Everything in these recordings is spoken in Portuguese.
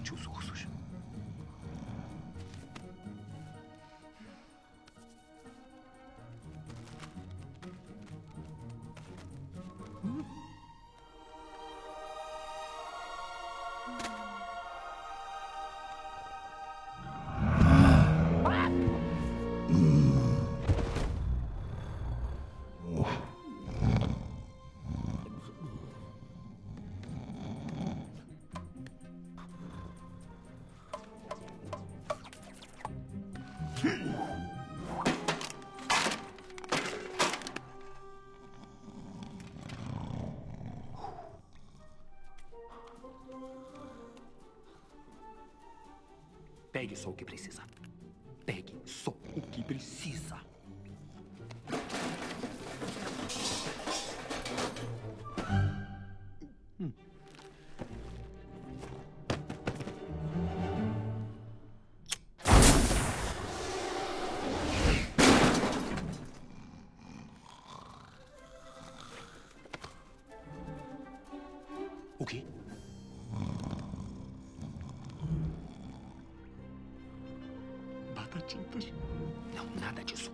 espante os ursos. Pegue só o que precisa. Pegue só o que precisa. O quê? Batatinhas. Não, nada disso.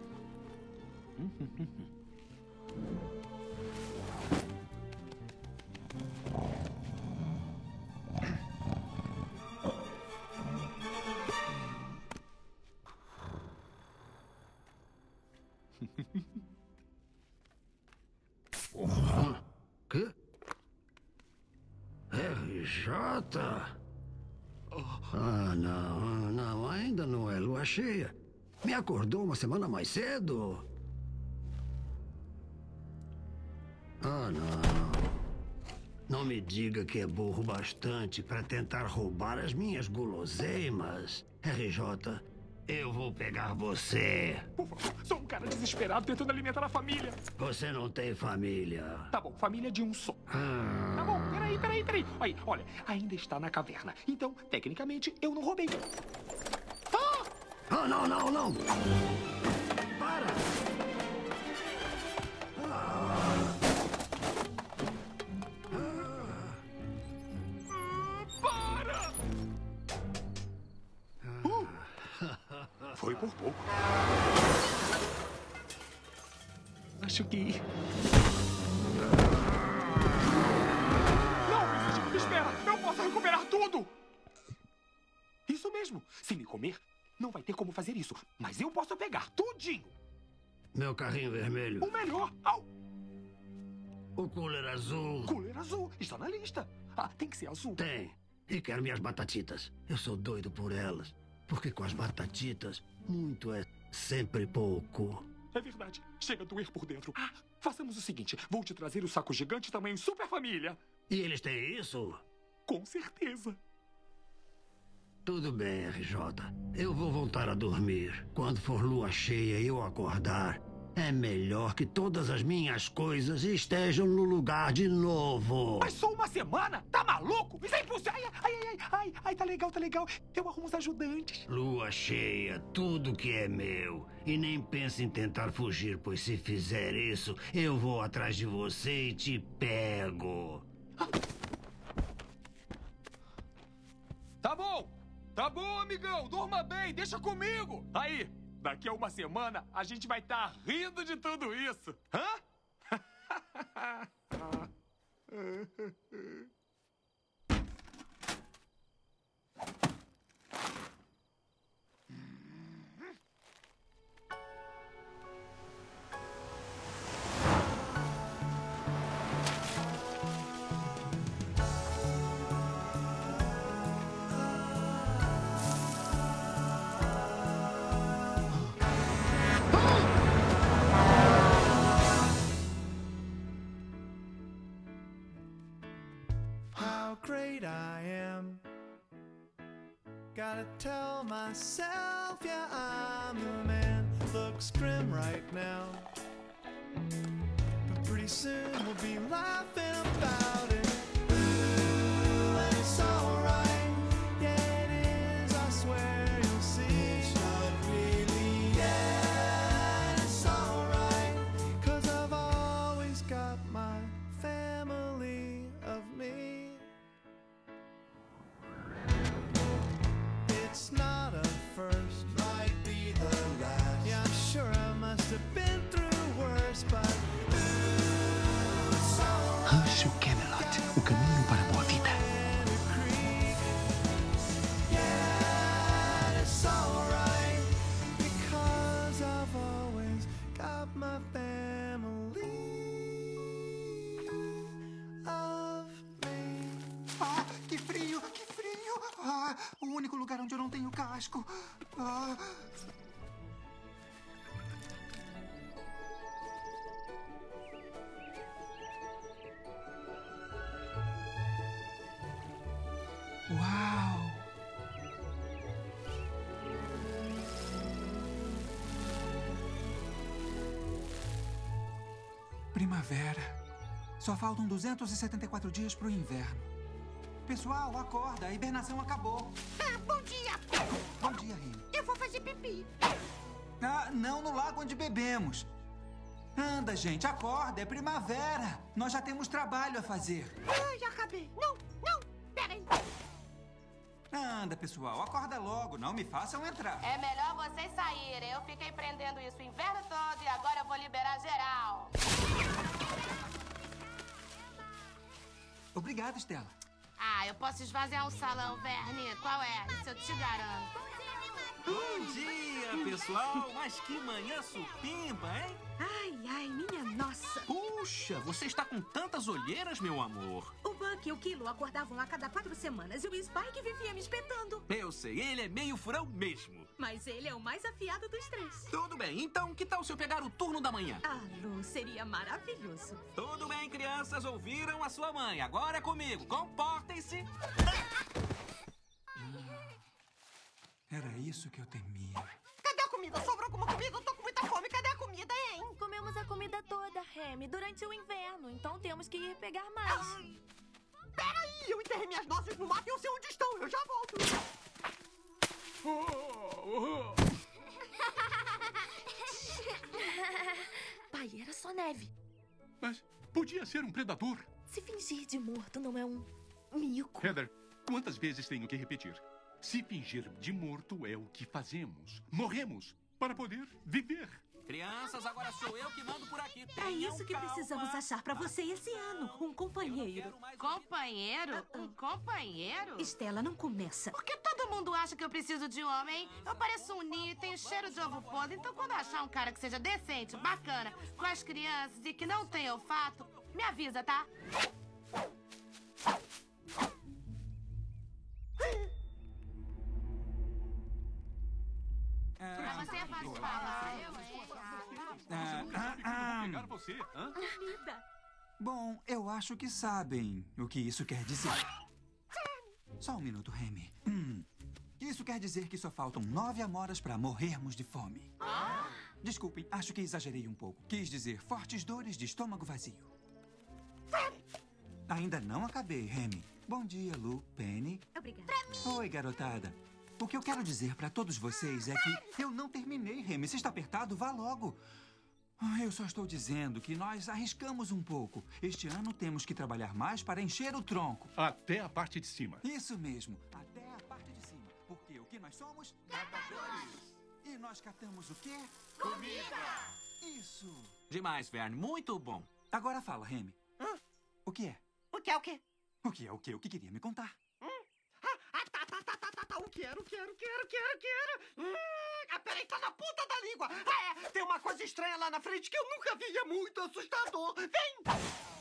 Que? RJ? Não, ainda não é lua cheia. Me acordou uma semana mais cedo. Não. Não me diga que é burro bastante para tentar roubar as minhas guloseimas. RJ, eu vou pegar você. Por favor, sou um cara desesperado tentando alimentar a família. Você não tem família. Tá bom, família de um só. Tá bom, peraí. Aí, olha, ainda está na caverna. Então, tecnicamente, eu não roubei. Não. Para! Para! Foi por pouco. Acho que... Não, espera! Eu posso recuperar tudo! Isso mesmo. Se me comer, não vai ter como fazer isso. Mas eu posso pegar tudinho. Meu carrinho vermelho. O melhor. Au! O cooler azul. Cooler azul. Está na lista. Ah, tem que ser azul. Tem. E quero minhas batatitas. Eu sou doido por elas. Porque com as batatitas, muito é sempre pouco. É verdade. Chega a doer por dentro. Ah, façamos o seguinte. Vou te trazer o saco gigante tamanho Super Família. E eles têm isso? Com certeza. Tudo bem, RJ. Eu vou voltar a dormir. Quando for lua cheia e eu acordar, é melhor que todas as minhas coisas estejam no lugar de novo. Mas só uma semana? Tá maluco? Isso é impossível. Ai, tá legal. Eu arrumo os ajudantes. Lua cheia, tudo que é meu. E nem pense em tentar fugir, pois se fizer isso, eu vou atrás de você e te pego. Tá bom, amigão. Durma bem. Deixa comigo. Aí, daqui a uma semana, a gente vai estar rindo de tudo isso. Hã? How great I am. Gotta tell myself, yeah, I'm the man. Looks grim right now, but pretty soon we'll be laughing about it. Ooh, and it's alright. Yeah, it is, I swear you'll see. It's not really, yeah, and it's alright. 'Cause I've always got my family of me. Início Camelot, o caminho para a boa vida. Yeah, it's alright because I've always got my family of me. Ah, que frio, que frio. Ah, o único lugar onde eu não tenho casco. Ah. Uau! Primavera. Só faltam 274 dias pro inverno. Pessoal, acorda. A hibernação acabou. Ah, bom dia! Bom dia, Rini. Eu vou fazer pipi. Ah, não no lago onde bebemos. Anda, gente, acorda. É primavera. Nós já temos trabalho a fazer. Ai, já acabei. Não, não, peraí. Anda, pessoal, acorda logo. Não me façam entrar. É melhor vocês saírem. Eu fiquei prendendo isso o inverno todo e agora eu vou liberar geral. Obrigado, Stella. Ah, eu posso esvaziar um salão, Verne. Qual é? Isso eu te garanto. Bom dia, pessoal! Mas que manhã supimpa, hein? Ai, ai, minha nossa. Puxa, você está com tantas olheiras, meu amor. O Buck e o Kilo acordavam a cada 4 semanas e o Spike vivia me espetando. Eu sei, ele é meio furão mesmo. Mas ele é o mais afiado dos 3. Tudo bem, então que tal se eu pegar o turno da manhã? Ah, Lu, seria maravilhoso. Tudo bem, crianças, ouviram a sua mãe. Agora é comigo, comportem-se. Era isso que eu temia. Cadê a comida? Sobrou alguma comida? Eu tô com muita fome. Cadê a comida, hein? Comemos a comida toda, Remy, durante o inverno. Então temos que ir pegar mais. Peraí, eu enterrei minhas nossas no mato e eu sei onde estão. Eu já volto. Pai, era só neve. Mas podia ser um predador. Se fingir de morto não é um mico. Heather, quantas vezes tenho que repetir? Se fingir de morto é o que fazemos. Morremos para poder viver. Crianças, agora sou eu que mando por aqui. É Tenham isso que calma. precisamos achar pra você esse ano. Um companheiro. Quero mais Companheiro? Um companheiro? Estela, não começa. Por que todo mundo acha que eu preciso de homem? Eu pareço um ninho e tenho cheiro de ovo podre. Então, quando achar um cara que seja decente, bacana, com as crianças e que não tenha olfato, me avisa, tá? Mas você é fácil de falar, eu, hein? Pegar você, hã? Comida. Bom, eu acho que sabem o que isso quer dizer. Só um minuto, Remy. Isso quer dizer que só faltam 9 amoras para morrermos de fome. Desculpem, acho que exagerei um pouco. Quis dizer fortes dores de estômago vazio. Ainda não acabei, Remy. Bom dia, Lu, Penny. Obrigada. Oi, garotada. O que eu quero dizer para todos vocês é que eu não terminei, Remy. Se está apertado, vá logo. Eu só estou dizendo que nós arriscamos um pouco. Este ano temos que trabalhar mais para encher o tronco. Até a parte de cima. Isso mesmo, até a parte de cima. Porque o que nós somos? Catadores. E nós catamos o quê? Comida! Isso. Demais, Verne, muito bom. Agora fala, Remy. O que é? O que é o quê? O que é o quê? O que queria me contar? Tá. O quero. Peraí, tá na ponta da língua. Tem uma coisa estranha lá na frente que eu nunca vi e é muito assustador. Vem!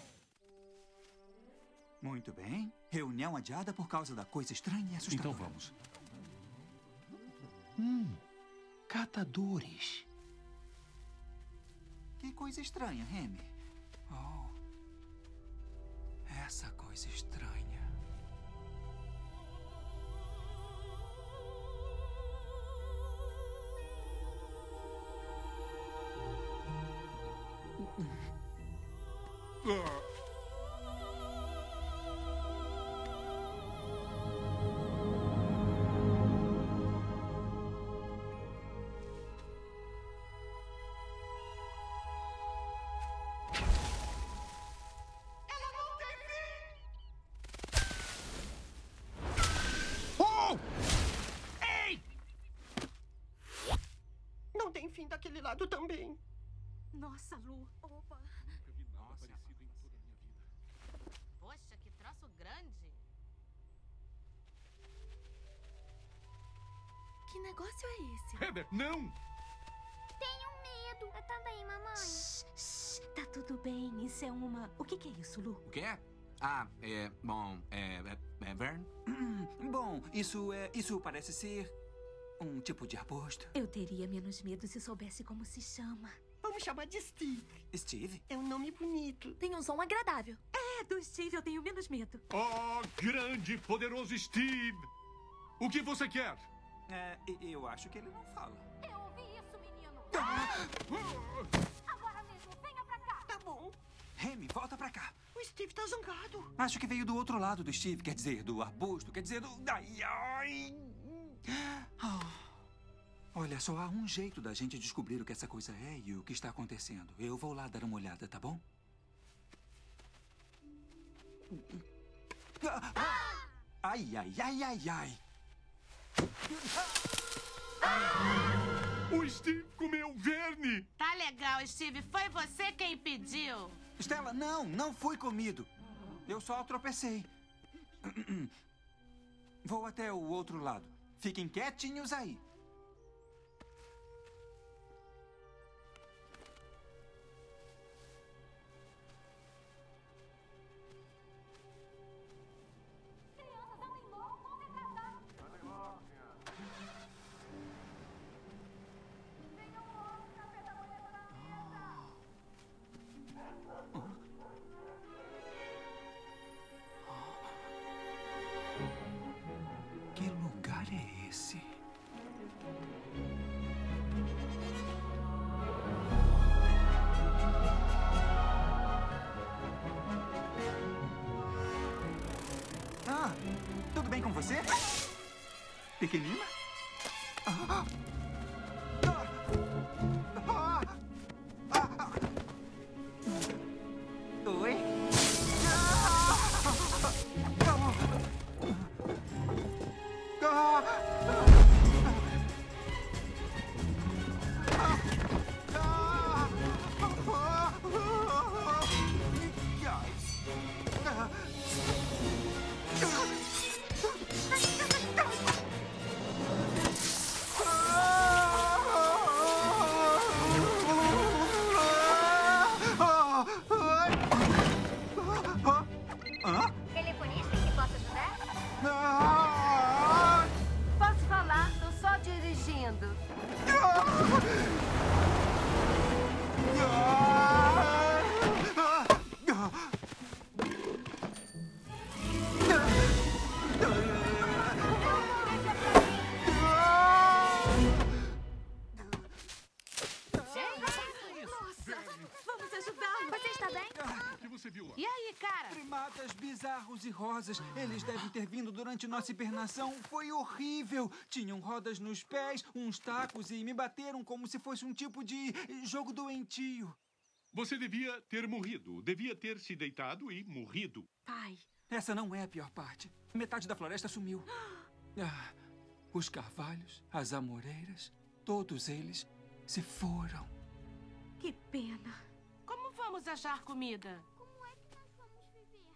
Muito bem. Reunião adiada por causa da coisa estranha e assustadora. Então vamos. Catadores. Que coisa estranha, Remy. Oh. Essa coisa estranha. Não tem fim daquele lado também. Nossa, Lu. Opa. Que negócio é esse? Heather, não! Tenho medo. Eu também, mamãe. Tá tudo bem, isso é uma... O que é isso, Lu? O que é? Ah, bom, Vern? Bom, isso parece ser um tipo de arbusto. Eu teria menos medo se soubesse como se chama. Vamos chamar de Steve. Steve? É um nome bonito. Tem um som agradável. É, do Steve eu tenho menos medo. Oh, grande e poderoso Steve! O que você quer? Eu acho que ele não fala. Eu ouvi isso, menino. Ah! Agora mesmo, venha pra cá. Tá bom. Remy, volta pra cá. O Steve tá zangado. Acho que veio do outro lado do Steve, quer dizer, do arbusto, quer dizer, do... Ai. Olha, só há um jeito da gente descobrir o que essa coisa é e o que está acontecendo. Eu vou lá dar uma olhada, tá bom? Ai, ai, ai, ai, ai. O Steve comeu Verne! Tá legal, Steve. Foi você quem pediu. Stella, não fui comido. Eu só tropecei. Vou até o outro lado. Fiquem quietinhos aí. Crianças, andem logo, vão se atrasar. Venham logo, café da manhã tá na mesa. Que lugar é esse? Ah, tudo bem com você? Pequenina? Ah. Ah. Ah. Ah. Oi? Telefonista que possa ajudar? Posso falar? Tô só dirigindo. Vamos ajudá-lo. Você está bem? O que você viu lá? E aí, cara? Primatas bizarros e rosas. Eles devem ter vindo durante nossa hibernação. Foi horrível. Tinham rodas nos pés, uns tacos e me bateram como se fosse um tipo de jogo doentio. Você devia ter morrido. Devia ter se deitado e morrido. Pai, Essa não é a pior parte. Metade da floresta sumiu. Os carvalhos, as amoreiras, todos eles se foram. que pena. Como vamos achar comida? Como é que nós vamos viver?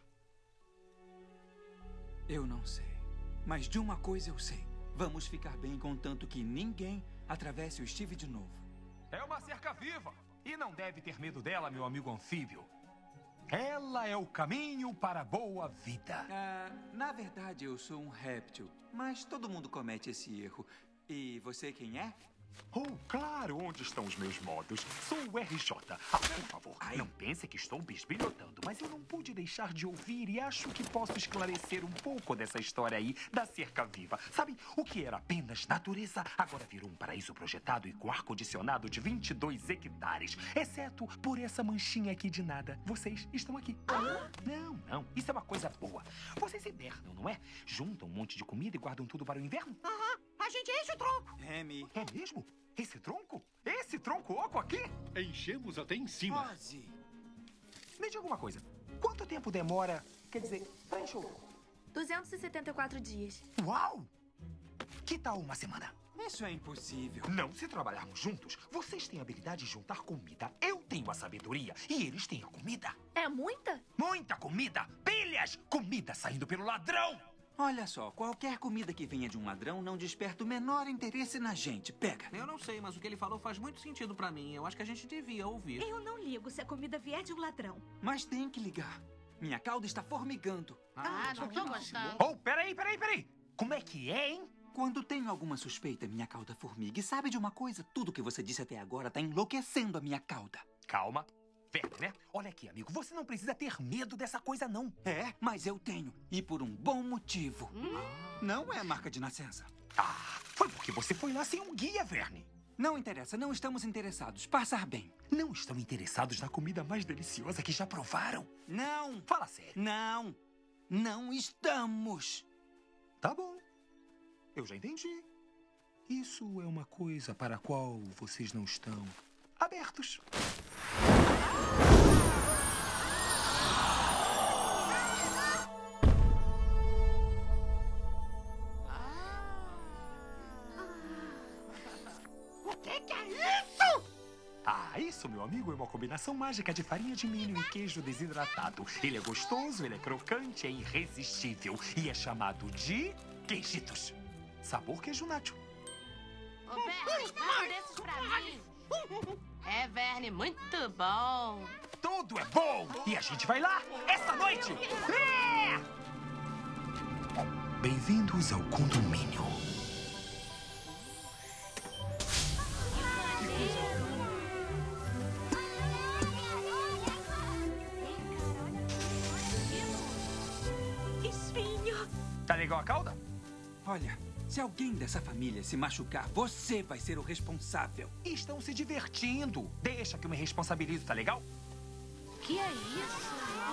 Eu não sei. Mas de uma coisa eu sei. Vamos ficar bem contanto que ninguém atravesse o Steve de novo. É uma cerca viva. E não deve ter medo dela, meu amigo anfíbio. Ela é o caminho para a boa vida. Na verdade, eu sou um réptil. Mas todo mundo comete esse erro. E você quem é? Oh, claro, onde estão os meus modos? Sou o RJ. Ah, por favor, não pense que estou bisbilhotando, mas eu não pude deixar de ouvir e acho que posso esclarecer um pouco dessa história aí da cerca viva. Sabe, o que era apenas natureza agora virou um paraíso projetado e com ar-condicionado de 22 hectares. Exceto por essa manchinha aqui de nada. Vocês estão aqui. Não, isso é uma coisa boa. Vocês hibernam, não é? Juntam um monte de comida e guardam tudo para o inverno? A gente enche o tronco. Remy. É mesmo? Esse tronco? Esse tronco oco aqui? Enchemos até em cima. Ozzy. Me diga uma coisa. Quanto tempo demora, quer dizer, pra encher o oco? 274 dias. Uau! Que tal uma semana? Isso é impossível. Não, se trabalharmos juntos, vocês têm a habilidade de juntar comida. Eu tenho a sabedoria e eles têm a comida. É muita? Muita comida! Pilhas! Comida saindo pelo ladrão! Olha só, qualquer comida que venha de um ladrão não desperta o menor interesse na gente. Pega. Eu não sei, mas o que ele falou faz muito sentido pra mim. Eu acho que a gente devia ouvir. Eu não ligo se a comida vier de um ladrão. Mas tem que ligar. Minha cauda está formigando. Não tô gostando. Oh, peraí. Como é que é, hein? Quando tenho alguma suspeita, minha cauda formiga. E sabe de uma coisa? Tudo que você disse até agora tá enlouquecendo a minha cauda. Calma. Verne, né? Olha aqui, amigo. Você não precisa ter medo dessa coisa, não. É, mas eu tenho. E por um bom motivo. Não é marca de nascença. Foi porque você foi lá sem um guia, Verne. Não interessa, não estamos interessados. Passar bem. Não estão interessados na comida mais deliciosa que já provaram? Não. Fala sério. Não. Não estamos. Tá bom. Eu já entendi. Isso é uma coisa para a qual vocês não estão abertos. O que é isso? Isso, meu amigo, é uma combinação mágica de farinha de milho e queijo desidratado. Ele é gostoso, ele é crocante, é irresistível e é chamado de queijitos. Sabor queijo nacho. Ô, Verne, dá um desses pra mim. É, Verne, muito bom. Tudo é bom! E a gente vai lá essa noite! Bem-vindos ao condomínio. Espinho. Tá legal a cauda? Olha, se alguém dessa família se machucar, você vai ser o responsável. Estão se divertindo. Deixa que eu me responsabilizo, tá legal? Que é isso?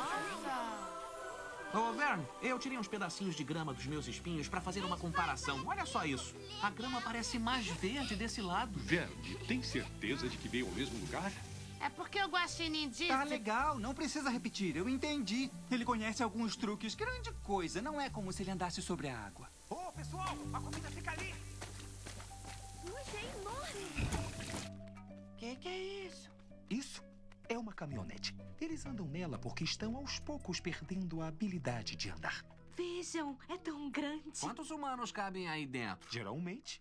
Ô, Verne, eu tirei uns pedacinhos de grama dos meus espinhos pra fazer uma comparação. Olha só isso. A grama parece mais verde desse lado. Verne, tem certeza de que veio ao mesmo lugar? É porque o Guaxinim disse... Tá legal, não precisa repetir, eu entendi. Ele conhece alguns truques, grande coisa. Não é como se ele andasse sobre a água. Ô, pessoal, a comida fica ali. Puxa, é enorme. Que é isso? Isso é uma caminhonete. Eles andam nela porque estão aos poucos perdendo a habilidade de andar. Vejam, é tão grande. Quantos humanos cabem aí dentro? Geralmente,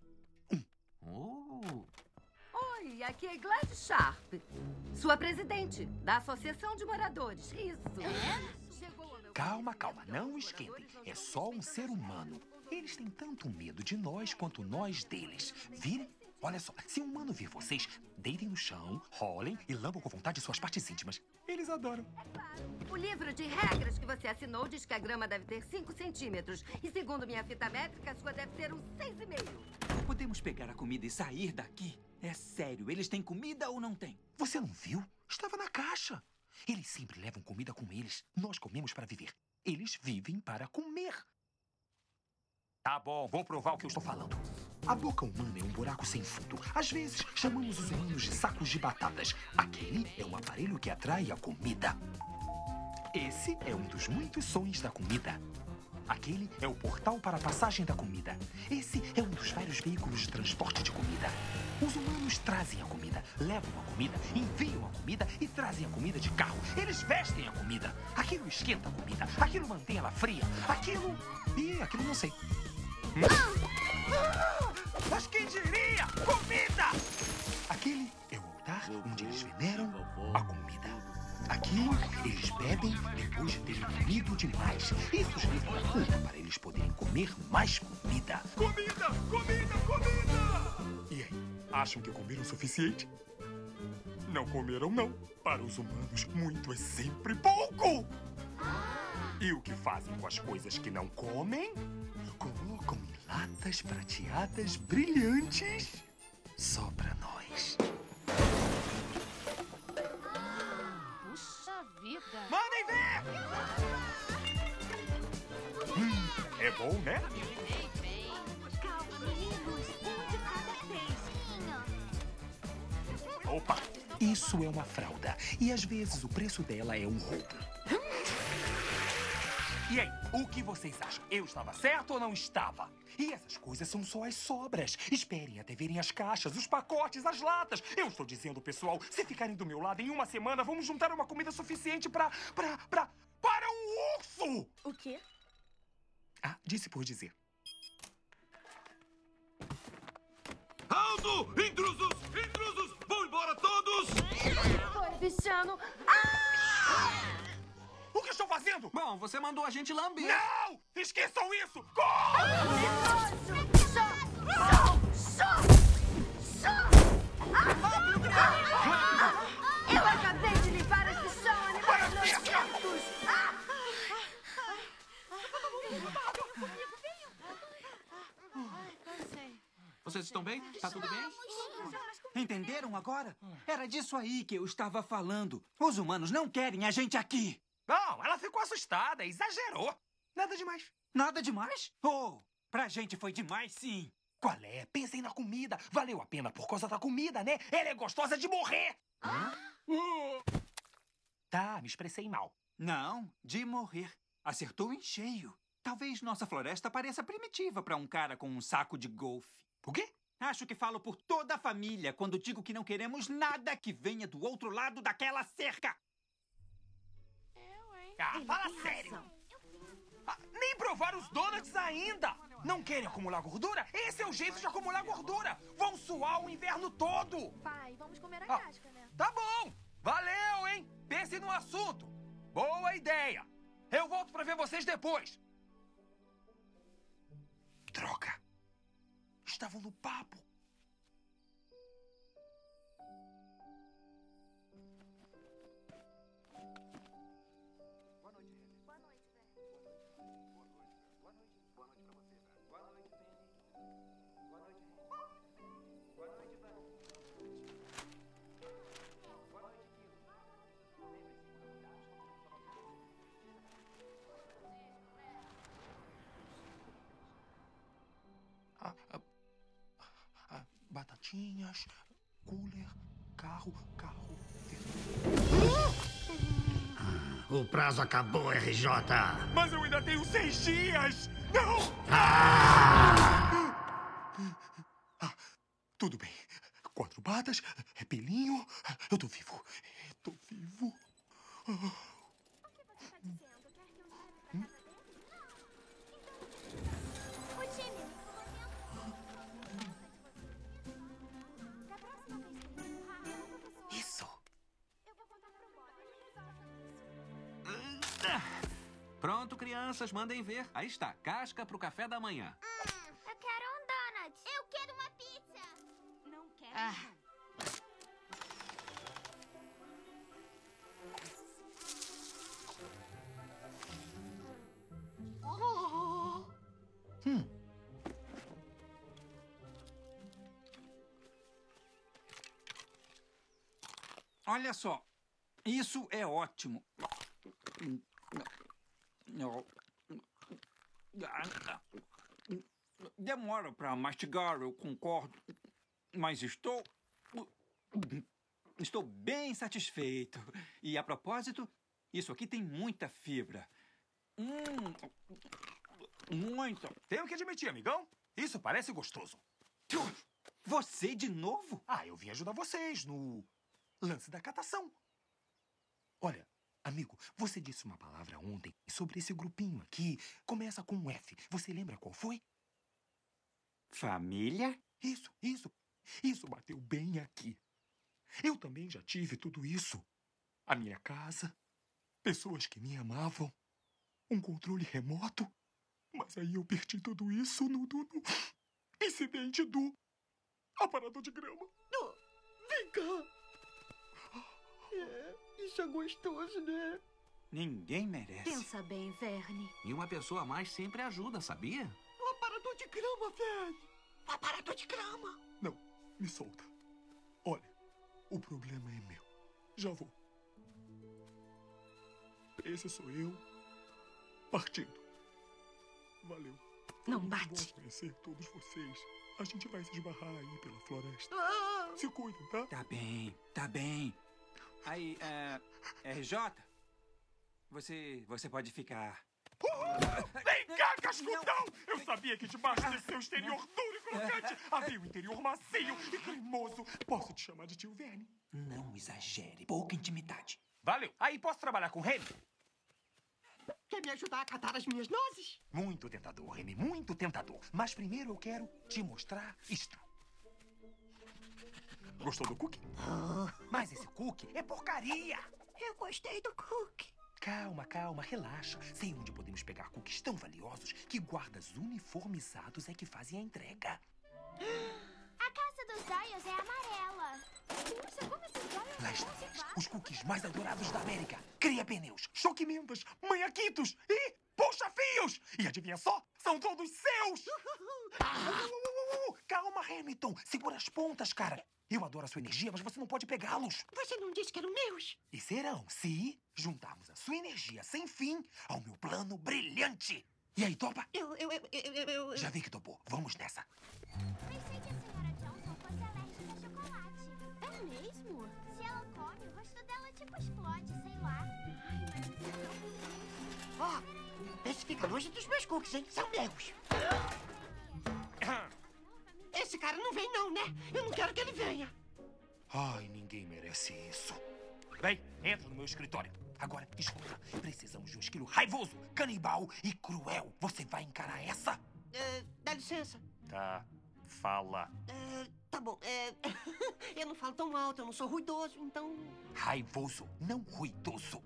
Oi, aqui é Gladys Sharp, sua presidente da Associação de Moradores. Isso. Chegou o meu... calma, não esquentem. É só um ser humano. Eles têm tanto medo de nós quanto nós deles. Virem? Olha só, se um humano vir vocês, deitem no chão, rolem e lambam com vontade suas partes íntimas. Eles adoram. O livro de regras que você assinou diz que a grama deve ter 5 centímetros. E segundo minha fita métrica, a sua deve ter uns 6,5. Podemos pegar a comida e sair daqui? É sério, eles têm comida ou não têm? Você não viu? Estava na caixa. Eles sempre levam comida com eles. Nós comemos para viver. Eles vivem para comer. Tá bom, vou provar o que eu estou falando. A boca humana é um buraco sem fundo. Às vezes, chamamos os humanos de sacos de batatas. Aquele é um aparelho que atrai a comida. Esse é um dos muitos sons da comida. Aquele é o portal para a passagem da comida. Esse é um dos vários veículos de transporte de comida. Os humanos trazem a comida, levam a comida, enviam a comida e trazem a comida de carro. Eles vestem a comida. Aquilo esquenta a comida. Aquilo mantém ela fria. Aquilo não sei. Mas quem diria? Comida! Aquele é o altar onde eles veneram a comida. Aqui, eles bebem depois de terem comido demais. Isso os livra da culpa para eles poderem comer mais comida. Comida! E aí, acham que comeram o suficiente? Não comeram, não. Para os humanos, muito é sempre pouco. E o que fazem com as coisas que não comem? Colocam em latas prateadas brilhantes só pra nós. Puxa vida. Mandem ver! É bom, né? Calma, meninos. Um de cada vez. Opa! Isso é uma fralda. E às vezes o preço dela é um roubo. E aí, o que vocês acham? Eu estava certo ou não estava? E essas coisas são só as sobras. Esperem até verem as caixas, os pacotes, as latas. Eu estou dizendo, pessoal, se ficarem do meu lado em uma semana, vamos juntar uma comida suficiente para um urso! O quê? Ah, disse por dizer. Alto! Intrusos! Intrusos! Vão embora todos! Foi, bichano. O que estou fazendo? Bom, você mandou a gente lamber. Não! Esqueçam isso! Corre! Eu acabei de limpar esse chão, animais nojentos! Vocês estão bem? Tá tudo bem? Entenderam agora? Era disso aí que eu estava falando. Os humanos não querem a gente aqui. Não, ela ficou assustada, exagerou. Nada demais. Nada demais? Oh, pra gente foi demais, sim. Qual é? Pensem na comida. Valeu a pena por causa da comida, né? Ela é gostosa de morrer. Tá, me expressei mal. Não, de morrer. Acertou em cheio. Talvez nossa floresta pareça primitiva para um cara com um saco de golfe. O quê? Acho que falo por toda a família quando digo que não queremos nada que venha do outro lado daquela cerca. Ah, fala sério. Nem provar os donuts ainda. Não querem acumular gordura? Esse é o jeito de acumular gordura. Vão suar o inverno todo. Pai, vamos comer a casca, né? Tá bom. Valeu, hein? Pense no assunto. Boa ideia. Eu volto pra ver vocês depois. Droga. Estavam no papo. Boa noite, Henry. Boa noite, velho. Boa noite, velho. Boa noite. Boa noite pra você, velho. Boa noite, Penny. Boa noite, Henry. Boa noite, velho. Boa noite, Kilo. Lembre-se, quando olhar, Batatinhas, cooler, carro. O prazo acabou, RJ. Mas eu ainda tenho 6 dias. Não! Tudo bem. 4 batas, pelinho. Eu tô vivo. O que você tá dizendo? Quer que eu leve pra casa dele? Então... Ô, Jimmy, da próxima vez que ele empurrar, eu vou professor. Isso. Eu vou contar pro Bob. Ele resolve isso. Pronto, crianças, mandem ver. Aí está, casca pro café da manhã. Eu quero um donut. Eu quero uma pizza. Não quero. Olha só. Isso é ótimo. Demora para mastigar, eu concordo. Mas estou bem satisfeito. E a propósito, isso aqui tem muita fibra. Muita. Tenho que admitir, amigão. Isso parece gostoso. Você de novo? Ah, eu vim ajudar vocês no lance da catação. Olha, amigo, você disse uma palavra ontem sobre esse grupinho aqui. Começa com um F. Você lembra qual foi? Família? Isso. Isso bateu bem aqui. Eu também já tive tudo isso. A minha casa, pessoas que me amavam, um controle remoto. Mas aí eu perdi tudo isso no incidente do aparador de grama. Vem cá. Isso é gostoso, né? Ninguém merece. Pensa bem, Verne. E uma pessoa a mais sempre ajuda, sabia? O aparador de grama, velho. O aparador de grama. Não, me solta. Olha, o problema é meu. Já vou. Esse sou eu partindo. Valeu. Não Foi muito bate. bom conhecer todos vocês. A gente vai se esbarrar aí pela floresta. Se cuidem, tá? Tá bem. Aí, RJ, você pode ficar. Vem cá, cascudão! Eu sabia que debaixo desse seu exterior duro e crocante havia um interior macio e cremoso. Posso te chamar de tio Verne? Não exagere. Pouca intimidade. Valeu. Aí posso trabalhar com o Remy? Quer me ajudar a catar as minhas nozes? Muito tentador, Remy, muito tentador. Mas primeiro eu quero te mostrar isto. Gostou do cookie? Mas esse cookie é porcaria! Eu gostei do cookie. Calma, calma, relaxa. Sei onde podemos pegar cookies tão valiosos que guardas uniformizados é que fazem a entrega. A casa dos Doyles é amarela. Puxa, como esses Doyles Lá são estão bons eles, os cookies mais adorados da América. Cria-pneus, choque-mentas, manhaquitos e puxa-fios. E adivinha só? São todos seus! Calma, Hamilton. Segura as pontas, cara. Eu adoro a sua energia, mas você não pode pegá-los. Você não disse que eram meus? E serão, se juntarmos a sua energia sem fim ao meu plano brilhante. E aí, topa? Eu... Já vi que topou. Vamos nessa. Pensei que a senhora Johnson fosse alérgica a chocolate. É mesmo? Se ela come, o rosto dela tipo explode, sei lá. Ai, mas isso é tão ruim. Ó, esse fica longe dos meus cookies, hein? São meus. Esse cara não vem não, né? Eu não quero que ele venha. Ai, ninguém merece isso. Bem, entra no meu escritório. Agora, escuta. Precisamos de um esquilo raivoso, canibal e cruel. Você vai encarar essa? Dá licença. Tá, fala. Tá bom. Eu não falo tão alto, eu não sou ruidoso, então... Raivoso, não ruidoso.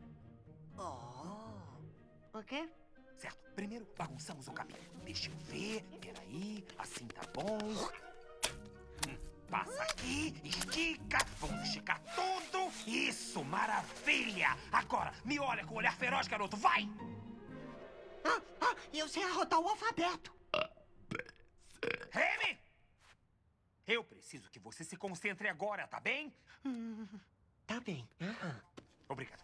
O quê? Certo, primeiro bagunçamos o cabelo. Deixa eu ver, peraí, assim tá bom. Passa aqui, estica, vamos esticar tudo. Isso, maravilha! Agora, me olha com o olhar feroz, garoto, vai! Eu sei arrotar o alfabeto. Remy! Eu preciso que você se concentre agora, tá bem? Tá bem. Obrigado.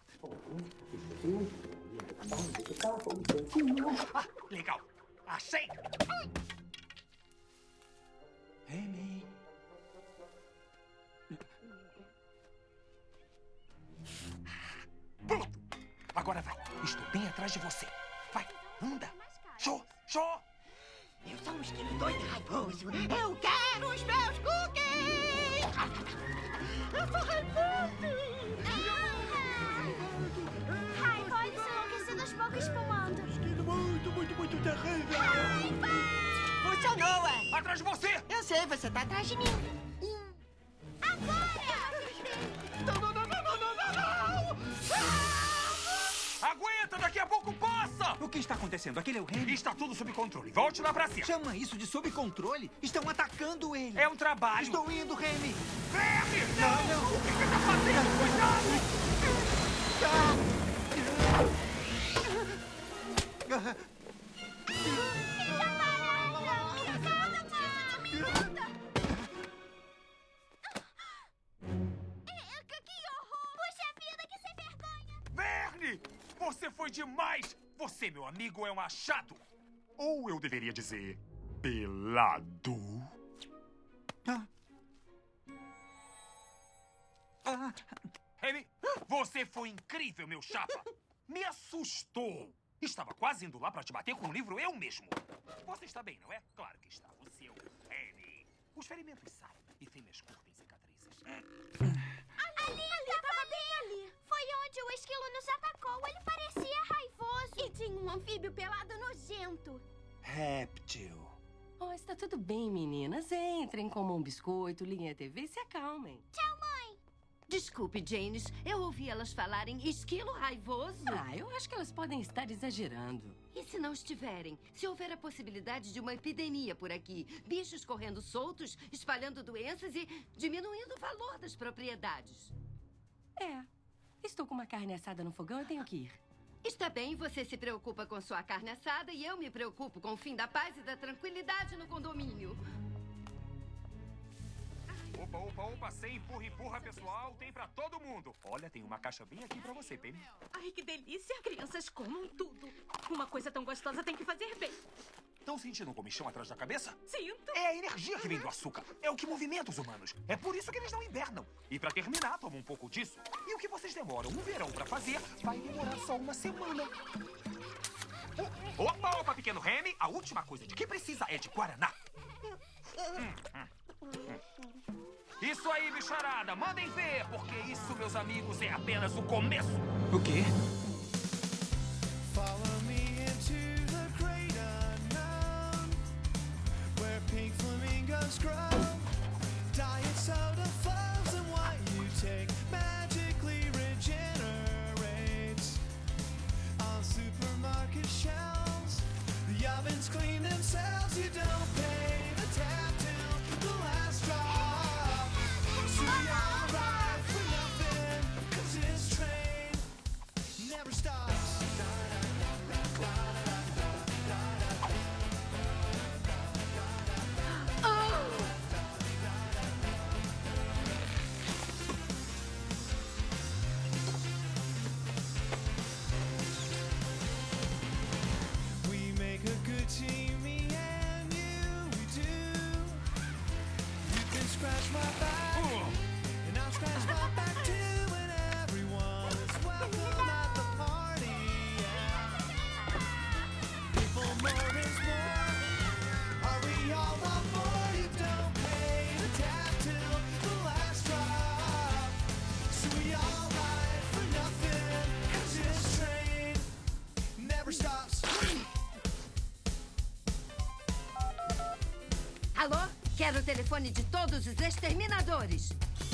Legal. Achei! Remy. Pronto. Agora vai. Estou bem atrás de você. Vai, anda. Show, show. Eu sou um esquilo doido e raivoso. Eu quero os meus cookies! Eu sou raivoso! Raivoso enlouquecido aos poucos espumando. Esquilo muito terrível. Funcionou, é? Atrás de você! Eu sei, você tá atrás de mim. Agora! Não! Aguenta, daqui a pouco passa! O que está acontecendo? Aquele é o Remy? Está tudo sob controle. Volte lá pra cima. Chama isso de sob controle? Estão atacando ele. É um trabalho. Estou indo, Remy. Remy! Não! O que você tá fazendo? Cuidado! Verne! Você foi demais! Você, meu amigo, é um achado! Ou eu deveria dizer, pelado. Remy, você foi incrível, meu chapa! Me assustou! Estava quase indo lá pra te bater com um livro eu mesmo. Você está bem, não é? Claro que está. O seu Remy. Os ferimentos saem e fêmeas curtem cicatrizes. Ali, tava bem ali. Foi onde o esquilo nos atacou. Ele parecia raivoso. E tinha um anfíbio pelado nojento. Réptil. Oh, está tudo bem, meninas. Entrem, comam um biscoito, liguem a TV e se acalmem. Tchau, mãe. Desculpe, Janes. Eu ouvi elas falarem esquilo raivoso. Eu acho que elas podem estar exagerando. E se não estiverem? Se houver a possibilidade de uma epidemia por aqui, bichos correndo soltos, espalhando doenças e diminuindo o valor das propriedades. Estou com uma carne assada no fogão e tenho que ir. Está bem, você se preocupa com sua carne assada e eu me preocupo com o fim da paz e da tranquilidade no condomínio. Opa, sem empurra, pessoal. Tem pra todo mundo. Olha, tem uma caixa bem aqui pra você, Penny. Ai, que delícia. Crianças comam tudo. Uma coisa tão gostosa tem que fazer bem. Estão sentindo um comichão atrás da cabeça? Sinto. É a energia que vem do açúcar. É o que movimenta os humanos. É por isso que eles não hibernam. E pra terminar, toma um pouco disso. E o que vocês demoram um verão pra fazer, vai demorar só uma semana. Opa, pequeno Remy. A última coisa de que precisa é de guaraná. Isso aí, bicharada. Mandem ver, porque isso, meus amigos, é apenas o começo. O quê? Follow me never stops. We make a good team, me and you, we do. You can scratch my back, and I'll scratch my back too, and everyone is welcome at the party. Yeah. If more is more, are we all on board? You don't pay the tab till the last drop, so we all hide for nothing, 'cause this train never stops. Alô? Quero o telefone de todos os exterminadores.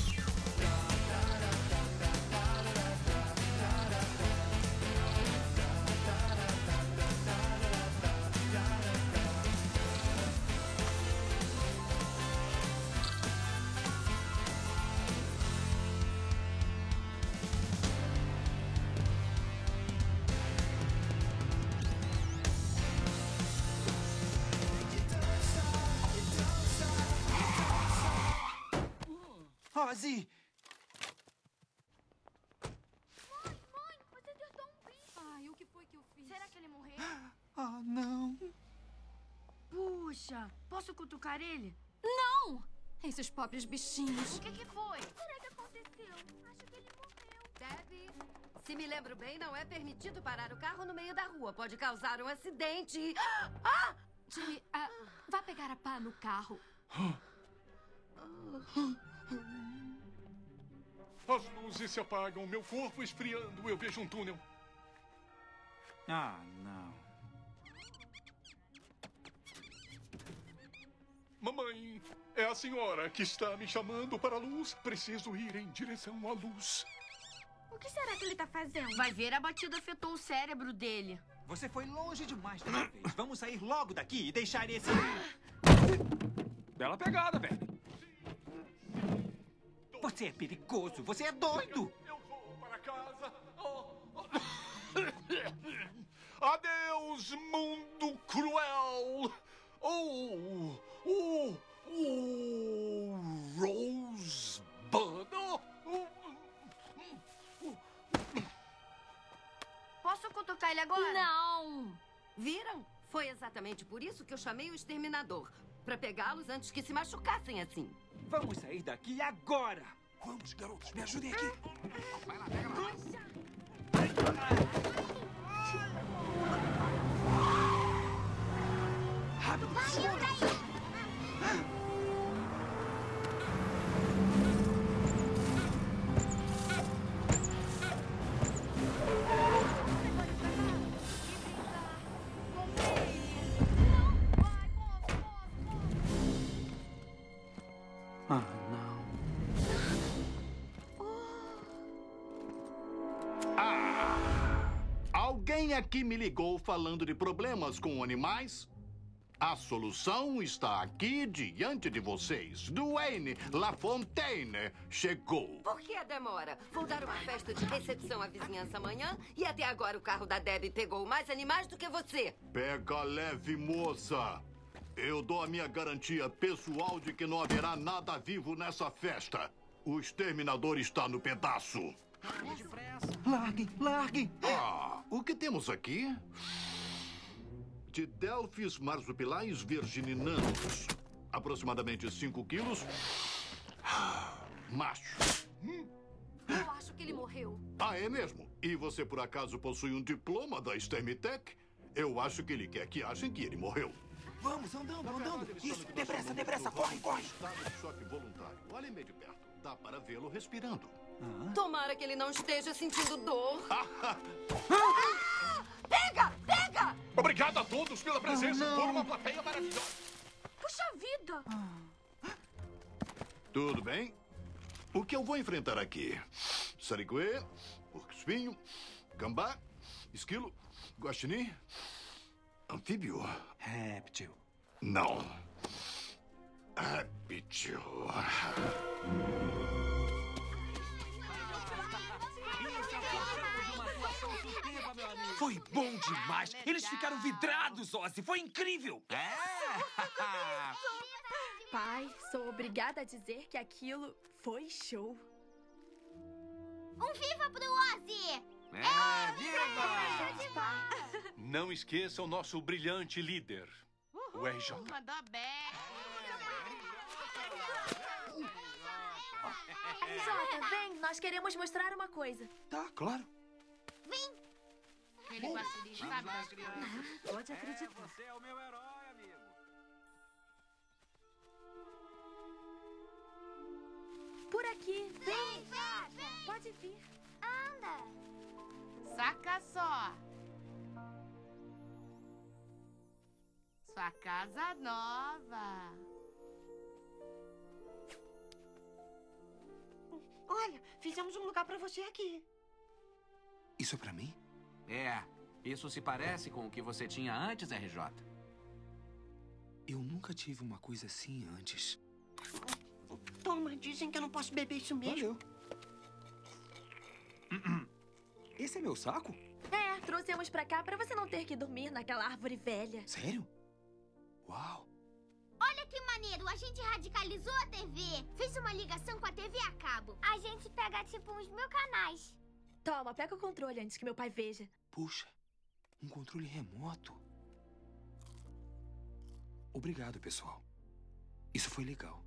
Ozzy! Mãe, você acertou um bicho. Ai, o que foi que eu fiz? Será que ele morreu? Ah, não. Puxa, posso cutucar ele? Não! Esses pobres bichinhos. O que foi? Será que aconteceu? Acho que ele morreu. Debbie, se me lembro bem, não é permitido parar o carro no meio da rua. Pode causar um acidente. Ah! Jimmy, vá pegar a pá no carro. As luzes se apagam, meu corpo esfriando. Eu vejo um túnel. Ah, não. Mamãe, é a senhora que está me chamando para a luz. Preciso ir em direção à luz. O que será que ele tá fazendo? Vai ver, a batida afetou o cérebro dele. Você foi longe demais dessa vez. Vamos sair logo daqui e deixar esse... Bela pegada, velho. Você é perigoso. Você é doido. Eu vou para casa. Adeus, mundo cruel. Rosebud. Posso cutucar ele agora? Não! Viram? Foi exatamente por isso que eu chamei o exterminador. Pra pegá-los antes que se machucassem assim. Vamos sair daqui agora. Vamos, garotos, me ajudem aqui. Vai lá, pega lá. Rápido. Valeu, daí! Ah, não. Alguém aqui me ligou falando de problemas com animais? A solução está aqui diante de vocês. Duane LaFontaine chegou. Por que a demora? Vou dar uma festa de recepção à vizinhança amanhã e até agora o carro da Debbie pegou mais animais do que você. Pega leve, moça. Eu dou a minha garantia pessoal de que não haverá nada vivo nessa festa. O exterminador está no pedaço. Larguem, larguem. Ah, o que temos aqui? De Delphis marsupilais virgininanos. Aproximadamente 5 quilos. Macho. Eu acho que ele morreu. Ah, é mesmo? E você por acaso possui um diploma da Stermitec? Eu acho que ele quer que achem que ele morreu. Vamos, andando. Isso, depressa, corre. Estado de choque voluntário. Olhem-me de perto. Dá para vê-lo respirando. Tomara que ele não esteja sentindo dor. Pega! Obrigado a todos pela presença. Por uma plateia maravilhosa. Puxa vida! Tudo bem? O que eu vou enfrentar aqui? Sariguê, porco-espinho, gambá, esquilo, guaxinim, anfíbio. Réptil. Não. Réptil. Isso é o que eu chamo de uma atuação suspensa. Foi bom demais. Eles ficaram vidrados, Ozzy. Foi incrível. Pai, sou obrigada a dizer que aquilo foi show. Um viva pro Ozzy! Viva! Não esqueça o nosso brilhante líder, o RJ. Mandou bem. RJ, vem, nós queremos mostrar uma coisa. Tá, claro. Vem! Aquele guaxinim, sabe, das crianças. Pode acreditar. Você é o meu herói, amigo. Por aqui, vem. Pode vir. Anda. Saca só. Sua casa nova. Olha, fizemos um lugar pra você aqui. Isso é pra mim? Isso se parece com o que você tinha antes, RJ. Eu nunca tive uma coisa assim antes. Toma, dizem que eu não posso beber isso mesmo. Valeu. Esse é meu saco? Trouxemos pra cá pra você não ter que dormir naquela árvore velha. Sério? Uau. Olha que maneiro, a gente radicalizou a TV. Fez uma ligação com a TV a cabo. A gente pega tipo uns 1000 canais. Toma, pega o controle antes que meu pai veja. Puxa, um controle remoto. Obrigado, pessoal. Isso foi legal.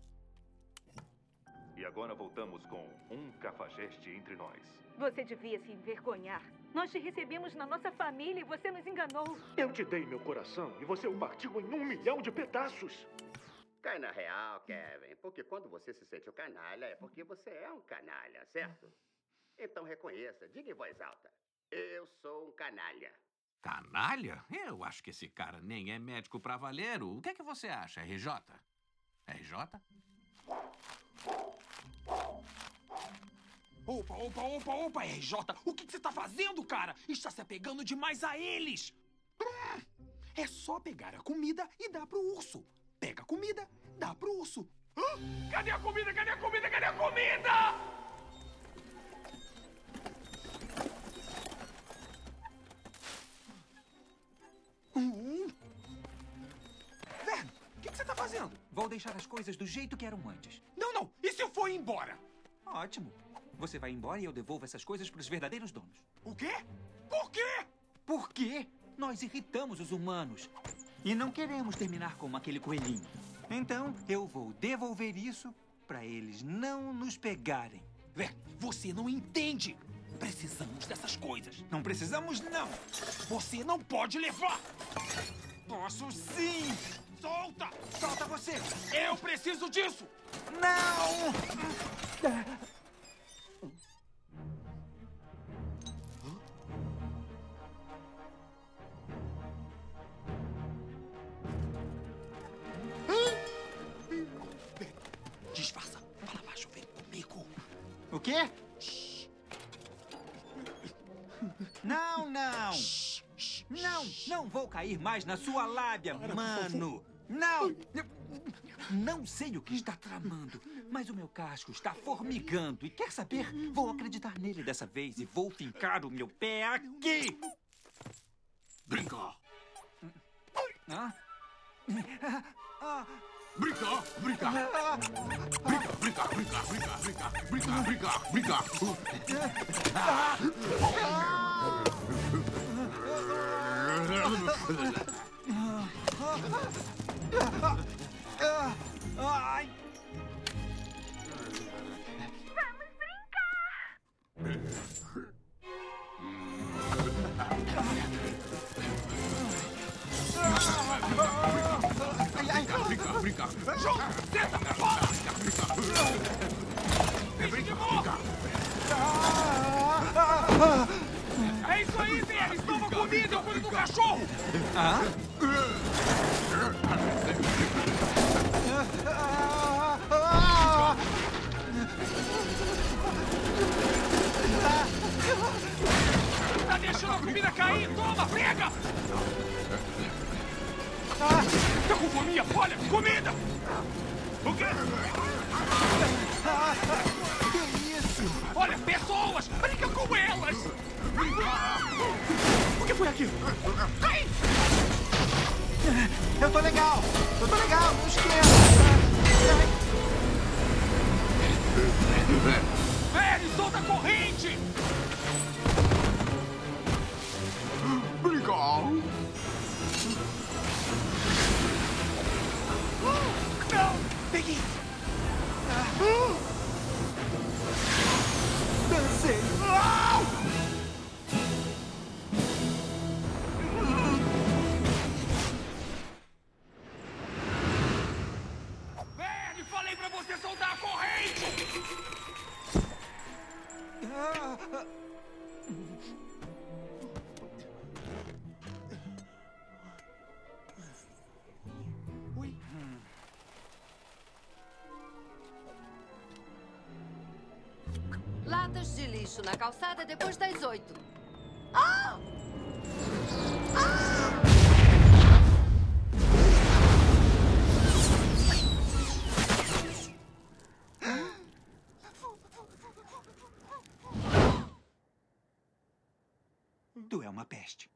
E agora voltamos com um cafajeste entre nós. Você devia se envergonhar. Nós te recebemos na nossa família e você nos enganou. Eu te dei meu coração e você o partiu em 1 milhão de pedaços. Cai na real, Kevin, porque quando você se sente um canalha, é porque você é um canalha, certo? Então reconheça, diga em voz alta. Eu sou um canalha. Canalha? Eu acho que esse cara nem é médico pra valer. O que é que você acha, RJ? RJ? Opa, RJ! O que você tá fazendo, cara? Está se apegando demais a eles! É só pegar a comida e dar pro urso. Pega a comida, dá pro urso. Cadê a comida? Cadê a comida? Cadê a comida? Vern, o que você tá fazendo? Vou deixar as coisas do jeito que eram antes. Não! E se eu for embora? Ótimo. Você vai embora e eu devolvo essas coisas para os verdadeiros donos. O quê? Por quê? Por quê? Nós irritamos os humanos. E não queremos terminar como aquele coelhinho. Então, eu vou devolver isso para eles não nos pegarem. Vern, você não entende. Precisamos dessas coisas. Não precisamos, não. Você não pode levar. Posso sim. Solta! Solta você. Eu preciso disso. Não! Disfarça. Fala baixo, vem comigo. O quê? Não! Não vou cair mais na sua lábia, mano. Não! Não sei o que está tramando, mas o meu casco está formigando. E quer saber? Vou acreditar nele dessa vez e vou fincar o meu pé aqui. Brinca! Hã? Brinca! Ai! Vamos brincar! Brinca! Joga! Senta! Bola! Finge de morra! É isso aí, Vênis! Toma comida! Eu cuido do cachorro! Tá deixando a comida cair! Toma, pega! Tá com fome? Olha, comida! O quê? Que isso? Olha, pessoas! Brinca com elas! foi aquilo? Ai! Eu tô legal, não esquenta. Velho, solta a corrente! Obrigado. Não! Peguei! Dancei! Velho, falei pra você soltar a corrente! Latas de lixo na calçada depois das 8. Tu é uma peste.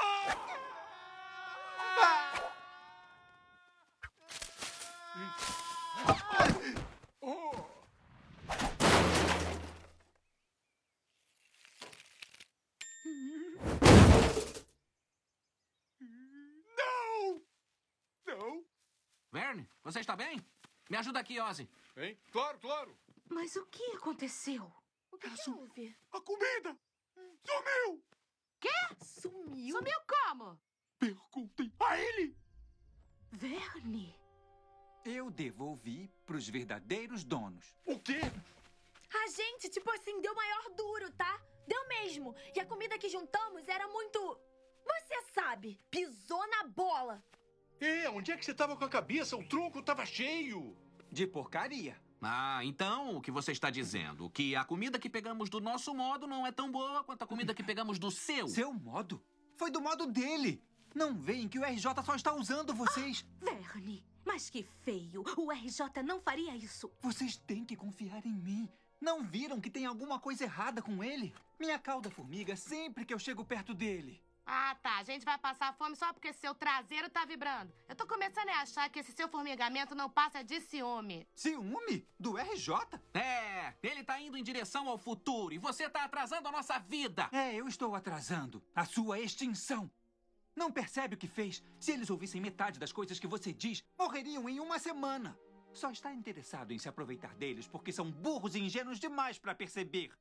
Não! Verne, você está bem? Me ajuda aqui, Ozzy. Hein? Claro, claro. Mas o que aconteceu? O que houve? A comida! Sumiu! Quê? Sumiu? Sumiu como? Perguntem a ele! Verne. Eu devolvi pros verdadeiros donos. O quê? A gente, tipo assim, deu maior duro, tá? Deu mesmo. E a comida que juntamos era muito... Você sabe, pisou na bola. Onde é que você tava com a cabeça? O tronco tava cheio. De porcaria. Ah, então o que você está dizendo? Que a comida que pegamos do nosso modo não é tão boa quanto a comida que pegamos do seu. Seu modo? Foi do modo dele. Não veem que o RJ só está usando vocês. Verne, mas que feio. O RJ não faria isso. Vocês têm que confiar em mim. Não viram que tem alguma coisa errada com ele? Minha cauda formiga sempre que eu chego perto dele. Ah, tá. A gente vai passar fome só porque seu traseiro tá vibrando. Eu tô começando a achar que esse seu formigamento não passa de ciúme. Ciúme? Do RJ? É, ele tá indo em direção ao futuro e você tá atrasando a nossa vida. É, eu estou atrasando a sua extinção. Não percebe o que fez? Se eles ouvissem metade das coisas que você diz, morreriam em uma semana. Só está interessado em se aproveitar deles porque são burros e ingênuos demais para perceber.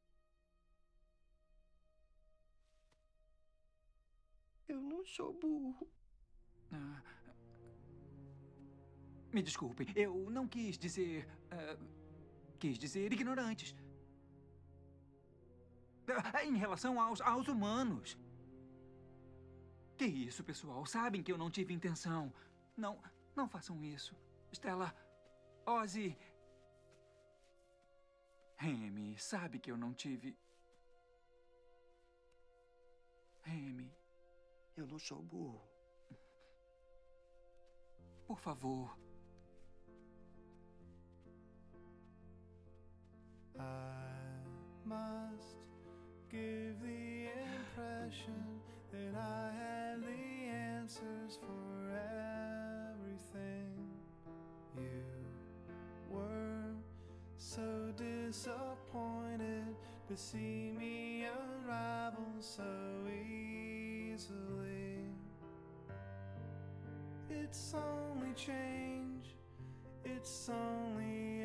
Eu não sou burro. Me desculpem, eu não quis dizer... quis dizer ignorantes. Em relação aos humanos. Que isso, pessoal? Sabem que eu não tive intenção. Não façam isso. Stella, Ozzy... Remy, sabe que eu não tive... Remy... Eu não sou burro. Por favor. I must give the impression that I have the answers for everything. You were so disappointed to see me unravel so easily. It's only change, it's only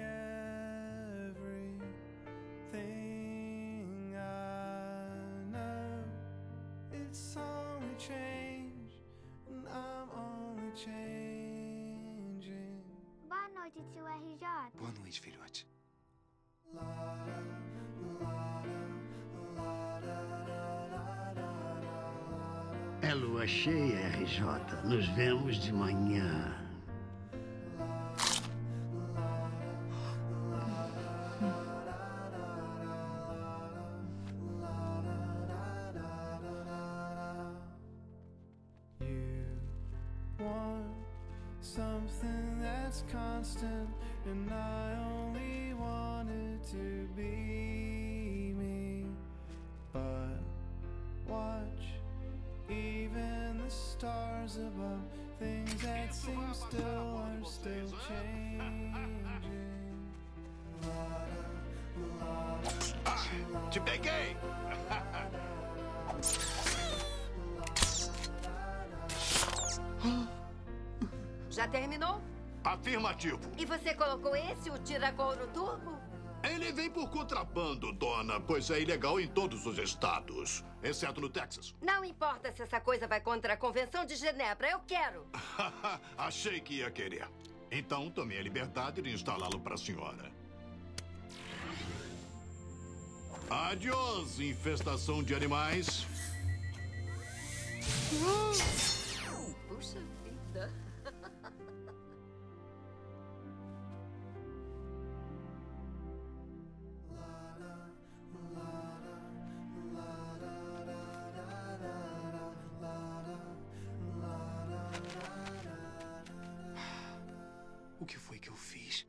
everything I know. It's only change, and I'm only changing. Boa noite, tio RJ. Boa noite, filhote. É lua cheia, RJ. Nos vemos de manhã. Something that's constant, and I only want it to be me. But watch Even the stars above, things that seem still are still changing. Te peguei! Já terminou? Afirmativo. E você colocou esse, o tiracouro turbo? Ele vem por contrabando, dona, pois é ilegal em todos os estados, exceto no Texas. Não importa se essa coisa vai contra a Convenção de Genebra, eu quero. Achei que ia querer. Então tomei a liberdade de instalá-lo para a senhora. Adiós, infestação de animais. Puxa vida. O que foi que eu fiz?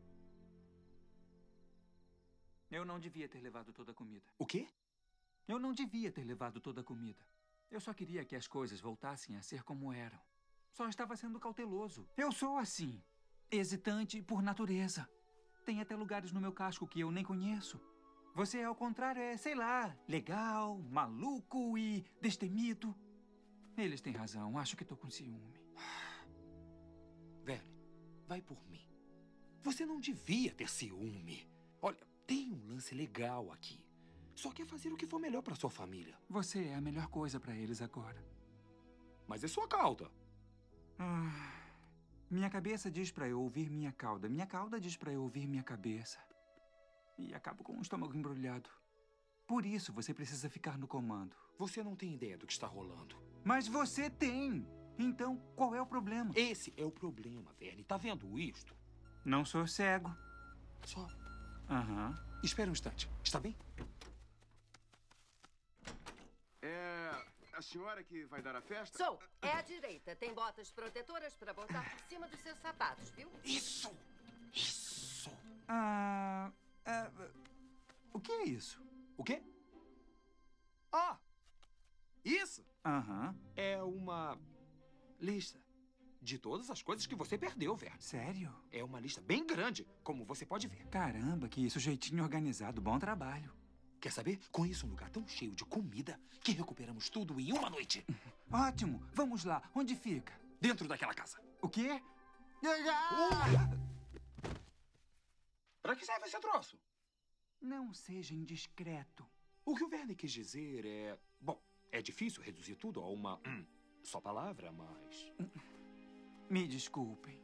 Eu não devia ter levado toda a comida. O quê? Eu não devia ter levado toda a comida. Eu só queria que as coisas voltassem a ser como eram. Só estava sendo cauteloso. Eu sou assim, hesitante por natureza. Tem até lugares no meu casco que eu nem conheço. Você, ao contrário, é, sei lá, legal, maluco e destemido. Eles têm razão. Acho que tô com ciúme. Velho, vai por mim. Você não devia ter ciúme. Olha, tem um lance legal aqui. Só quer fazer o que for melhor pra sua família. Você é a melhor coisa pra eles agora. Mas é sua cauda. Minha cabeça diz pra eu ouvir minha cauda. Minha cauda diz pra eu ouvir minha cabeça. E acabo com o estômago embrulhado. Por isso, você precisa ficar no comando. Você não tem ideia do que está rolando. Mas você tem! Então, qual é o problema? Esse é o problema, Verne. Tá vendo isto? Não sou cego. Só. Aham. Espera um instante. Está bem? É a senhora que vai dar a festa? Sou. É à direita. Tem botas protetoras para botar por cima dos seus sapatos, viu? Isso! Isso! O que é isso? O quê? Ah! Isso! Aham. É uma lista de todas as coisas que você perdeu, Verne. Sério? É uma lista bem grande, como você pode ver. Caramba, que sujeitinho organizado. Bom trabalho. Quer saber? Conheço um lugar tão cheio de comida que recuperamos tudo em uma noite. Ótimo. Vamos lá. Onde fica? Dentro daquela casa. O quê? Pra que serve esse troço? Não seja indiscreto. O que o Verne quis dizer é... Bom, é difícil reduzir tudo a uma só palavra, mas... Me desculpem.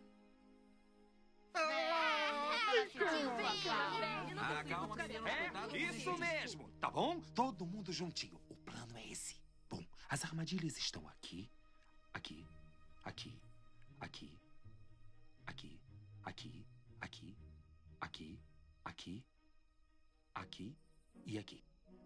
Calma, isso mesmo, tá bom? Todo mundo juntinho. O plano é esse. Bom, as armadilhas estão aqui, aqui, aqui, aqui, aqui, aqui, aqui, aqui, aqui, aqui e aqui.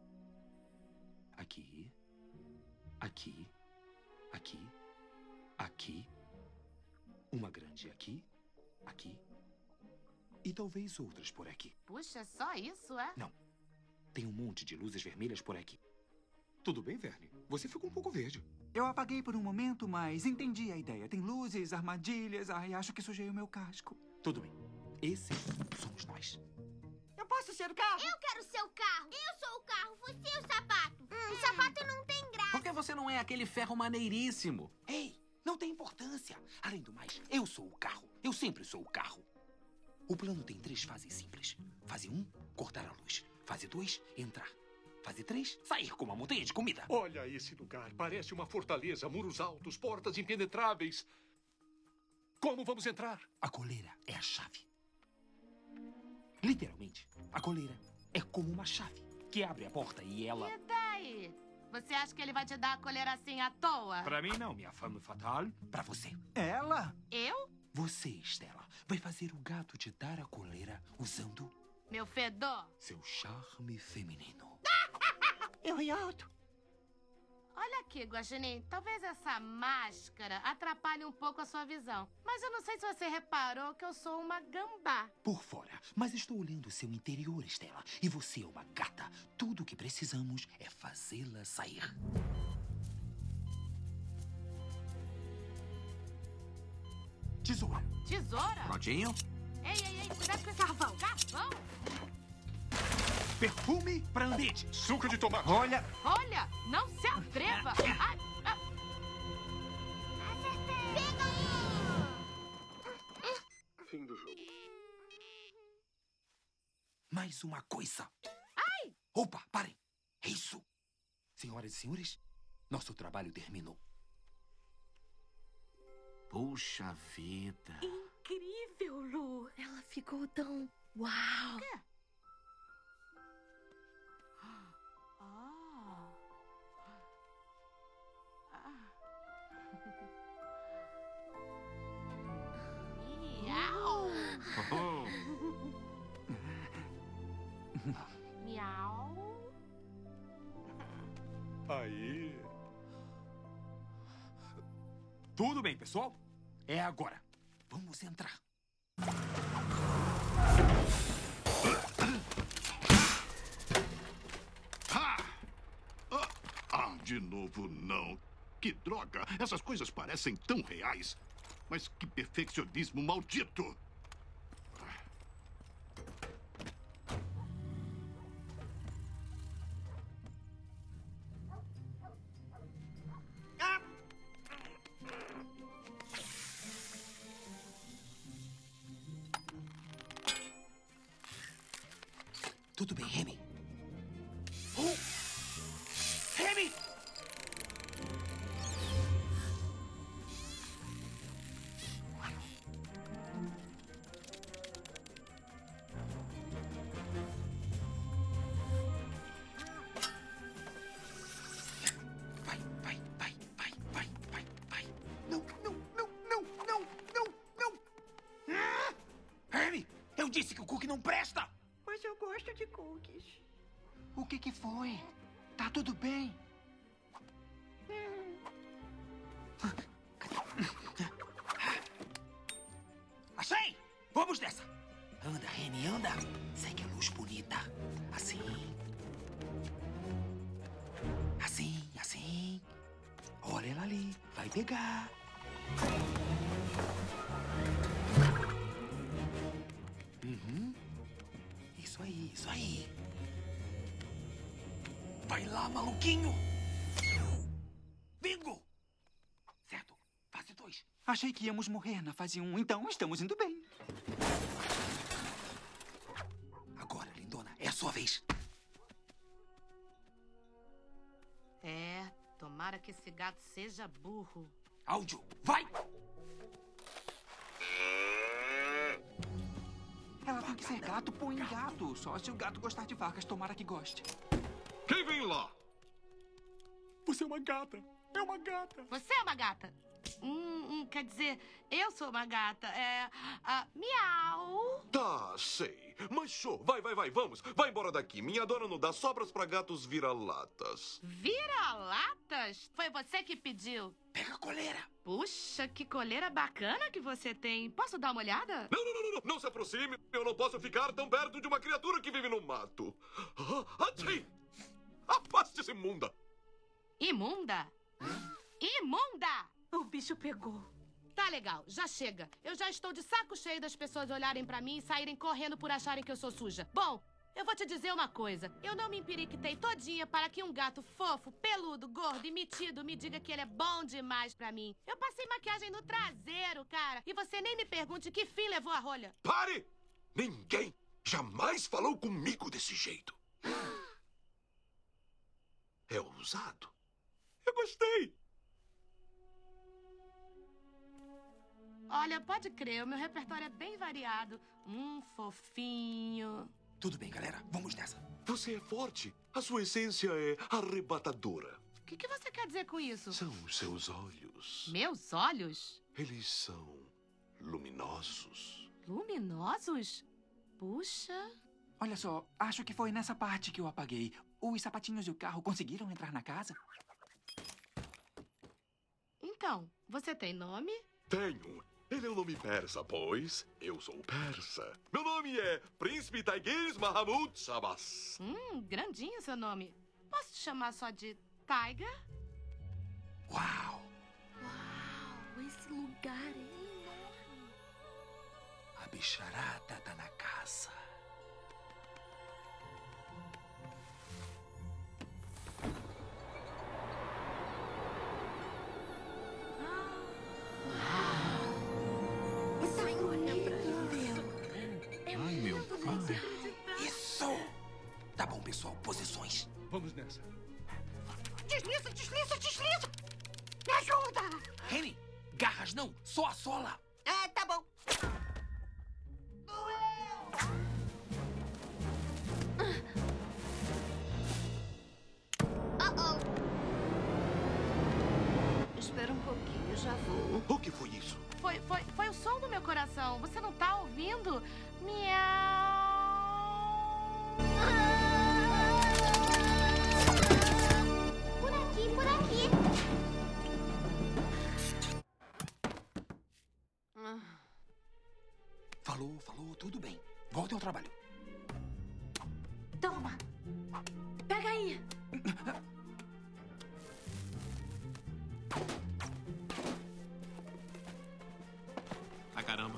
Aqui, aqui, aqui, aqui, uma grande aqui, aqui e talvez outras por aqui. Puxa, só isso, é? Não, tem um monte de luzes vermelhas por aqui. Tudo bem, Verne? Você ficou um pouco verde. Eu apaguei por um momento, mas entendi a ideia. Tem luzes, armadilhas. Ai, acho que sujei o meu casco. Tudo bem. Esses somos nós. Eu posso ser o carro? Eu quero ser o carro. Eu sou o carro, você é o sapato. O sapato não tem graça. Por que você não é aquele ferro maneiríssimo? Ei, não tem importância. Além do mais, eu sou o carro. Eu sempre sou o carro. O plano tem 3 fases simples. Fase 1, cortar a luz. Fase 2, entrar. Fase 3, sair com uma montanha de comida. Olha esse lugar. Parece uma fortaleza. Muros altos, portas impenetráveis. Como vamos entrar? A coleira é a chave. Literalmente, a coleira é como uma chave que abre a porta e ela... E daí? Você acha que ele vai te dar a coleira assim à toa? Pra mim não, minha femme fatale. Pra você. Ela? Eu? Você, Stella, vai fazer o gato te dar a coleira usando... Meu fedor? Seu charme feminino. Eu ri alto. Olha aqui, Guaxinim, talvez essa máscara atrapalhe um pouco a sua visão. Mas eu não sei se você reparou que eu sou uma gambá. Por fora, mas estou olhando seu interior, Stella. E você é uma gata. Tudo o que precisamos é fazê-la sair. Tesoura? Prontinho? Ei, cuidado com esse carvão. Carvão? Perfume pra Andete. Suco de tomate. Olha, Não se atreva. Ai, Fim do jogo. mais uma coisa. Ai! Opa, parem. É isso. Senhoras e senhores, nosso trabalho terminou. Puxa vida. Incrível, Lu. Ela ficou tão... Uau. O quê? Miau. Miau. Aí. Tudo bem, pessoal? É agora. Vamos entrar. De novo, não. Que droga! Essas coisas parecem tão reais. Mas que perfeccionismo maldito! Tudo bem, Remy. Remy! Vai. Não. Remy, eu disse que o cookie não presta! Mas eu gosto de cookies. O que foi? Tá tudo bem? Achei! Vamos nessa! Anda, Remy, anda! Segue a luz bonita. Assim. Olha ela ali. Vai pegar. Isso aí. Vai lá, maluquinho! Bingo! Certo, fase 2. Achei que íamos morrer na fase 1, então estamos indo bem. Agora, lindona, é a sua vez. Tomara que esse gato seja burro. Áudio, vai! Ela tem que ser gato, põe gato. Só se o gato gostar de vacas, tomara que goste. Quem vem lá? Você é uma gata. É uma gata. Você é uma gata. Quer dizer, eu sou uma gata. Miau. Tá, sei. Mas show. Vai, vamos. Vai embora daqui. Minha dona não dá sobras pra gatos vira-latas. Vira-latas? Foi você que pediu. Pega a coleira. Puxa, que coleira bacana que você tem. Posso dar uma olhada? Não se aproxime. Eu não posso ficar tão perto de uma criatura que vive no mato. Achei! Afaste-se, imunda. Imunda? Imunda! O bicho pegou. Tá legal, já chega. Eu já estou de saco cheio das pessoas olharem pra mim e saírem correndo por acharem que eu sou suja. Bom, eu vou te dizer uma coisa. Eu não me empiriquitei todinha para que um gato fofo, peludo, gordo e metido me diga que ele é bom demais pra mim. Eu passei maquiagem no traseiro, cara. E você nem me pergunte que fim levou a rolha. Pare! Ninguém jamais falou comigo desse jeito. É ousado. Eu gostei. Olha, pode crer, o meu repertório é bem variado. Fofinho. Tudo bem, galera. Vamos nessa. Você é forte. A sua essência é arrebatadora. O que você quer dizer com isso? São os seus olhos. Meus olhos? Eles são luminosos. Luminosos? Puxa. Olha só, acho que foi nessa parte que eu apaguei. Os sapatinhos do carro conseguiram entrar na casa? Então, você tem nome? Tenho. Ele é um nome persa, pois eu sou persa. Meu nome é Príncipe Tigris Mahmud Shabbas. Grandinho seu nome. Posso te chamar só de Tiger? Uau! Uau, esse lugar é enorme. A bicharada tá na casa. Ai, meu pai. Isso! Tá bom, pessoal. Posições. Vamos nessa. Desliza, desliza, desliza! Me ajuda! Henry, garras não, só a sola. É, tá bom. Espera um pouquinho, já vou. O que foi isso? Foi o som do meu coração. Você não tá ouvindo? Miau. Por aqui, por aqui. Falou, tudo bem. Volte ao trabalho. Toma. Pega aí. Ai, caramba.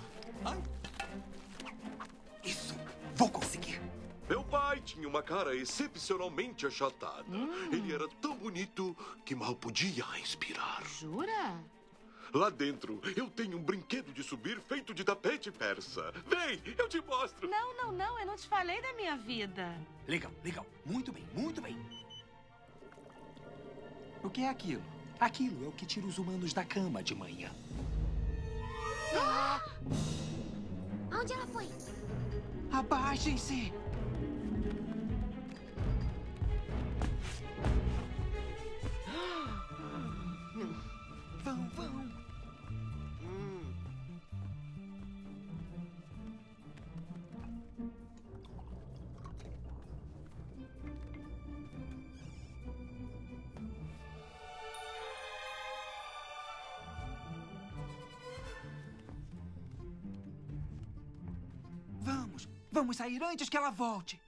Isso, vou conseguir. Meu pai tinha uma cara excepcionalmente achatada. Ele era tão bonito que mal podia respirar. Jura? Lá dentro, eu tenho um brinquedo de subir feito de tapete persa. Vem, eu te mostro. Não, eu não te falei da minha vida. Legal. Muito bem. O que é aquilo? Aquilo é o que tira os humanos da cama de manhã. Onde ela foi? Abaixem-se! Vão. Vamos sair antes que ela volte.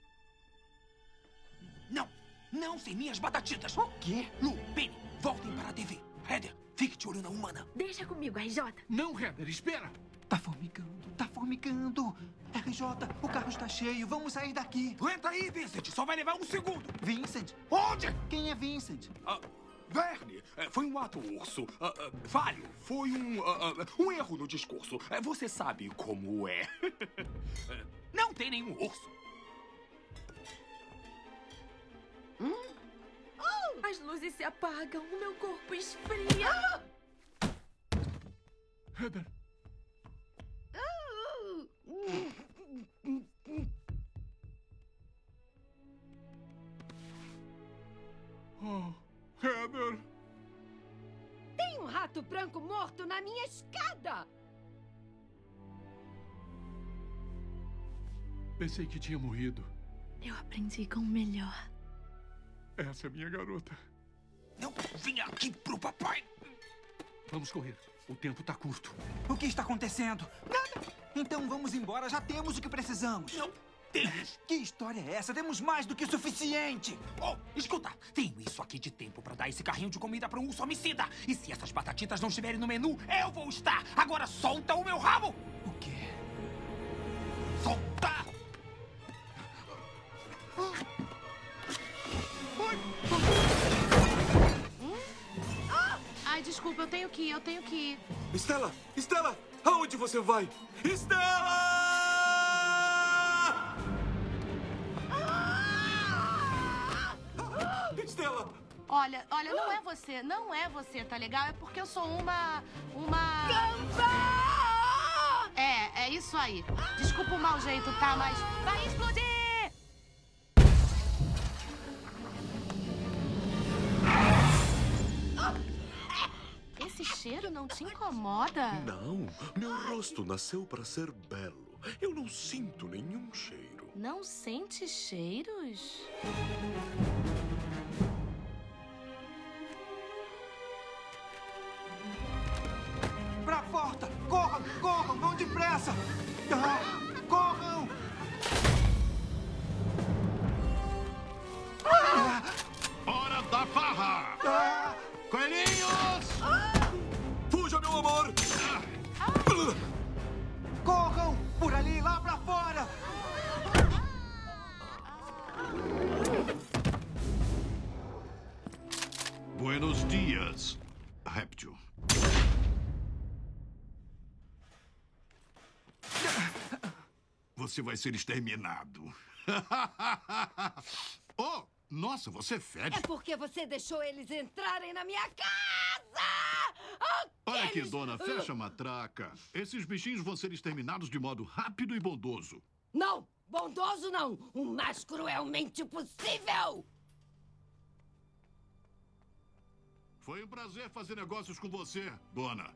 Não sem minhas batatitas. O quê? Lu, Penny, voltem para a TV. Heather, fique de olho na humana. Deixa comigo, RJ. Não, Heather, espera. Tá formigando. RJ, o carro está cheio. Vamos sair daqui. Entra aí, Vincent. Só vai levar um segundo. Vincent? Onde? Quem é Vincent? Verne, foi um ato urso. Falho. Foi um erro no discurso. Você sabe como é. Não tem nenhum urso. As luzes se apagam, o meu corpo esfria. Heather. Oh, Heather. Tem um rato branco morto na minha escada. Pensei que tinha morrido. Eu aprendi com o melhor. Essa é minha garota. Não, vem aqui pro papai. Vamos correr. O tempo tá curto. O que está acontecendo? Nada. Então vamos embora. Já temos o que precisamos. Não temos. Que história é essa? Temos mais do que o suficiente. Oh, escuta. Tenho isso aqui de tempo pra dar esse carrinho de comida pra um urso homicida. E se essas batatitas não estiverem no menu, eu vou estar. Agora solta o meu rabo. O quê? Solta! Ai, desculpa, eu tenho que ir. Stella, aonde você vai? Stella! Stella! Olha, não é você, tá legal? É porque eu sou uma... Gambá! É isso aí. Desculpa o mau jeito, tá? Mas vai explodir! Esse cheiro não te incomoda? Não, meu rosto nasceu para ser belo. Eu não sinto nenhum cheiro. Não sente cheiros? Pra porta! Corram! Vão depressa! Corram! Hora da farra! Coelhinhos! Fuja, meu amor! Corram! Por ali, lá pra fora! Buenos dias, réptil. Você vai ser exterminado. Oh, nossa, você fede. É porque você deixou eles entrarem na minha casa! Olha aqui, dona, fecha a matraca. Esses bichinhos vão ser exterminados de modo rápido e bondoso. Não! Bondoso não! O mais cruelmente possível! Foi um prazer fazer negócios com você, dona.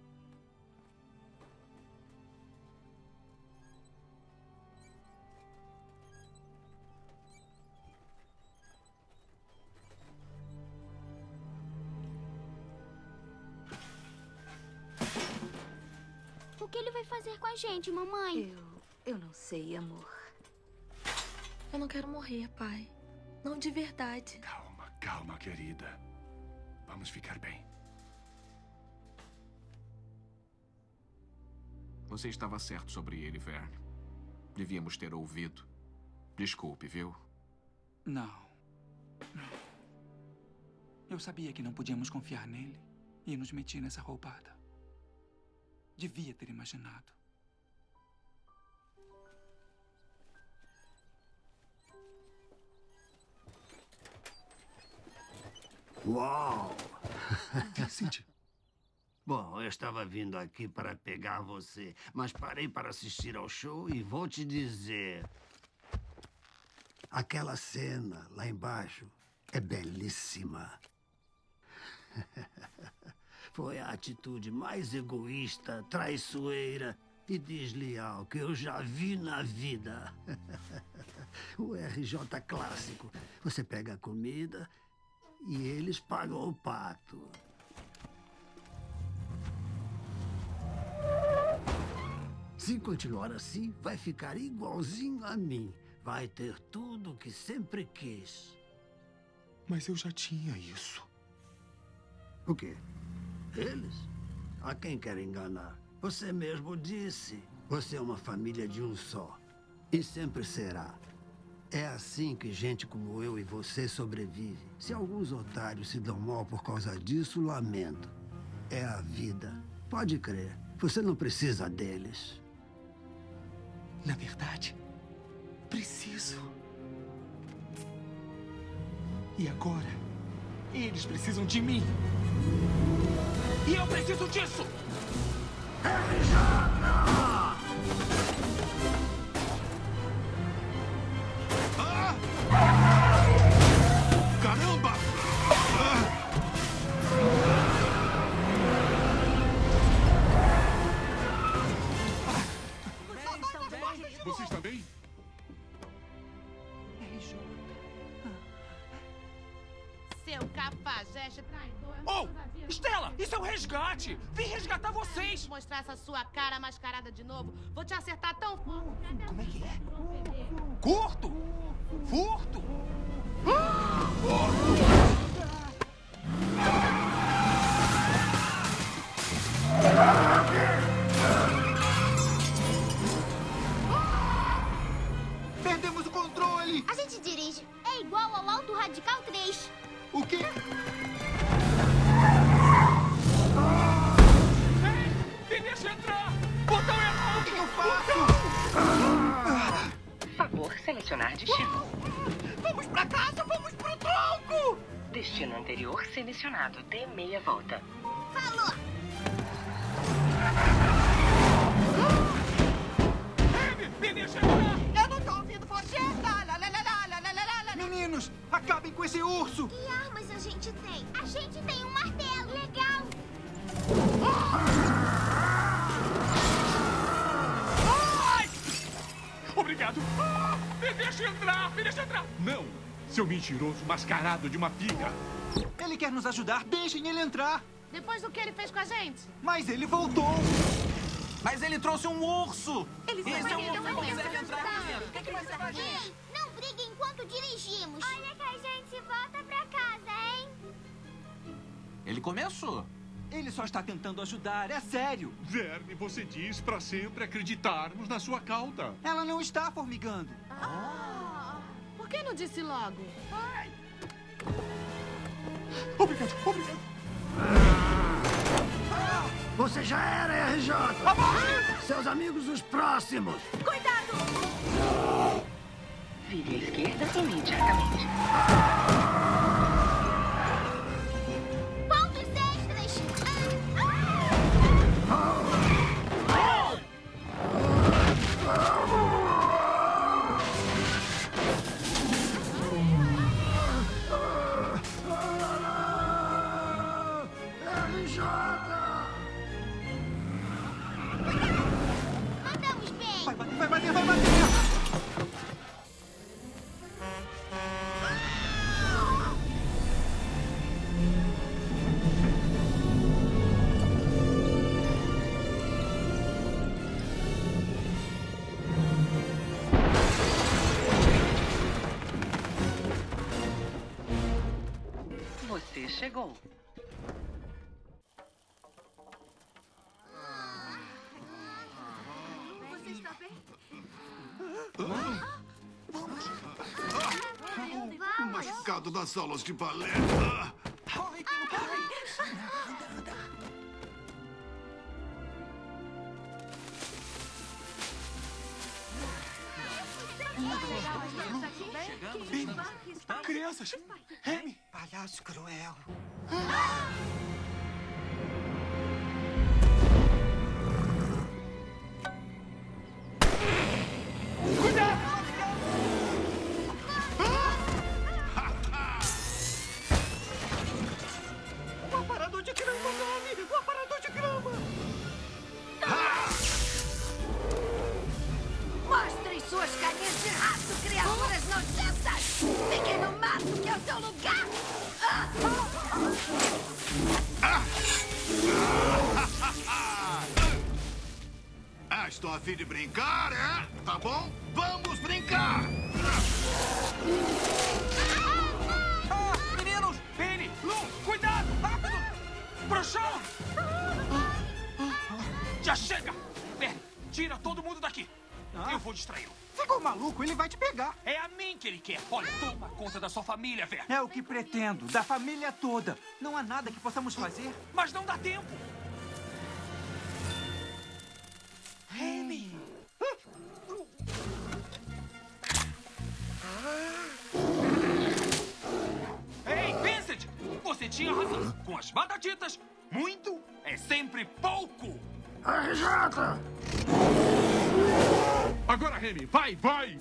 O que ele vai fazer com a gente, mamãe? Eu não sei, amor. Eu não quero morrer, pai. Não de verdade. Calma, calma, querida. Vamos ficar bem. Você estava certo sobre ele, Vern. Devíamos ter ouvido. Desculpe, viu? Não. Eu sabia que não podíamos confiar nele e nos meti nessa roubada. Devia ter imaginado. Uau! Vincent! Bom, eu estava vindo aqui para pegar você, mas parei para assistir ao show e vou te dizer... Aquela cena lá embaixo é belíssima. Foi a atitude mais egoísta, traiçoeira e desleal que eu já vi na vida. O RJ clássico. Você pega a comida e eles pagam o pato. Se continuar assim, vai ficar igualzinho a mim. Vai ter tudo o que sempre quis. Mas eu já tinha isso. O quê? Eles? A quem quer enganar? Você mesmo disse. Você é uma família de um só. E sempre será. É assim que gente como eu e você sobrevive. Se alguns otários se dão mal por causa disso, lamento. É a vida. Pode crer. Você não precisa deles. Na verdade, preciso. E agora, eles precisam de mim. E eu preciso disso! Caramba! Você está bem? Seu cafajeste traidor. Oh! Estela, isso é um resgate! Vim resgatar vocês! Mostrar essa sua cara mascarada de novo. Vou te acertar tão pouco. Como é que é? Curto! Furto! Perdemos o controle! A gente dirige. É igual ao Auto Radical 3. O quê? Me deixa entrar! Botão errado! O que eu faço? Favor selecionar destino. Vamos pra casa, vamos pro tronco! Destino anterior selecionado. Dê meia volta. Falou! Me deixa entrar! Eu não tô ouvindo você! Lá, lá, lá, lá, lá, lá, lá, lá, lá. Meninos, acabem com esse urso! Que armas a gente tem? A gente tem um martelo. Legal! Ai! Obrigado! Me deixa entrar! Me deixa entrar! Não! Seu mentiroso mascarado de uma piga! Ele quer nos ajudar, deixem ele entrar! Depois do que ele fez com a gente? Mas ele voltou! Mas ele trouxe um urso! Eles Esse é um urso que não consegue entrar dentro! O que vai ser com a gente? Ei, não briguem enquanto dirigimos. Olha que a gente volta pra casa, hein? Ele começou. Ele só está tentando ajudar, é sério. Verne, você diz pra sempre acreditarmos na sua cauda. Ela não está formigando. Por que não disse logo? Obrigado, obrigado. Você já era, RJ! Seus amigos os próximos! Cuidado! Vire à esquerda imediatamente. Pontos extras! Mandamos bem! Vai bater, vai bater, vai bater! Você chegou. Você está bem? Machucado das aulas de balé. Corre, corre! Crianças! Remy! Palhaço cruel! O aparador de grama, Nome! O aparador de grama! Mostrem suas carinhas de rato, criaturas nojentas! Fiquem no mato, que é o seu lugar! Estou a fim de brincar, é? Tá bom? Vamos brincar! Meninos! Penny! Lu! Cuidado! Rápido! Pro chão! Já chega! Penny, tira todo mundo daqui! Eu vou distraí-lo. Ficou maluco? Ele vai te pegar. É a mim que ele quer. Olha, toma conta da sua família, Verne. É o que pretendo, da família toda. Não há nada que possamos fazer. Mas não dá tempo. Remy! Ei, Vincent! Você tinha razão. Com as batatitas, muito é sempre pouco. RJ! Agora, Remy, vai, vai!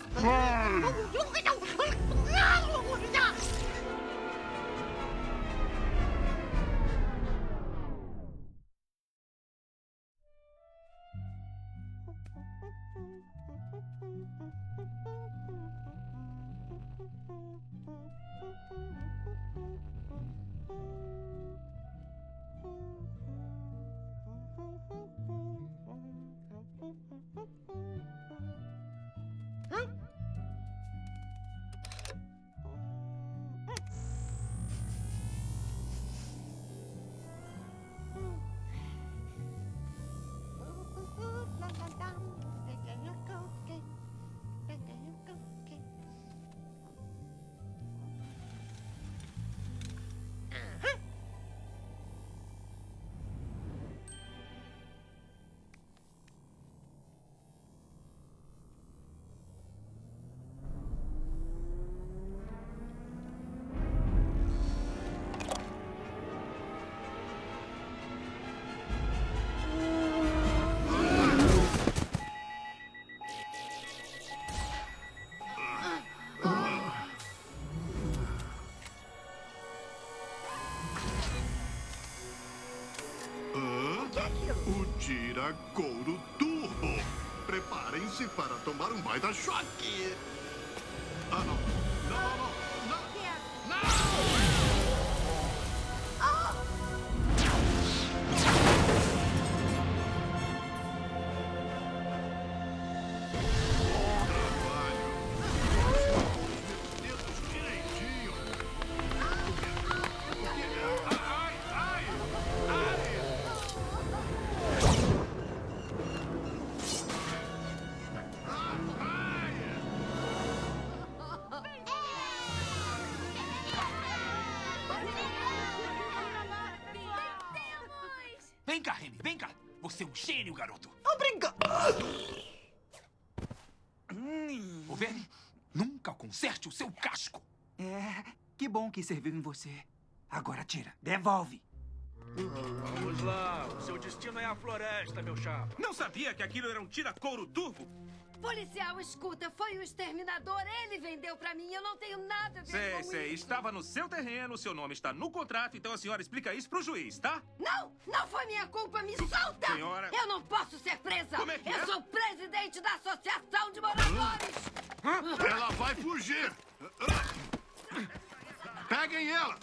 O Tira-Couro Turbo. Preparem-se para tomar um baita choque. Ah, não. Não, não, não. Vem cá, Remy, vem cá. Você é um gênio, garoto. Obrigado. Ô, Verne, nunca conserte o seu casco. É, que bom que serviu em você. Agora tira, devolve. Vamos lá, o seu destino é a floresta, meu chapa. Não sabia que aquilo era um tira-couro turbo? Policial, escuta, foi o exterminador. Ele vendeu pra mim, eu não tenho nada a ver com Sei, isso. estava no seu terreno, seu nome está no contrato, então a senhora explica isso pro juiz, tá? Não, não foi minha culpa, me solta! Senhora... Eu não posso ser presa! Como é que Eu é? sou presidente da Associação de Moradores! Ela vai fugir! Peguem ela!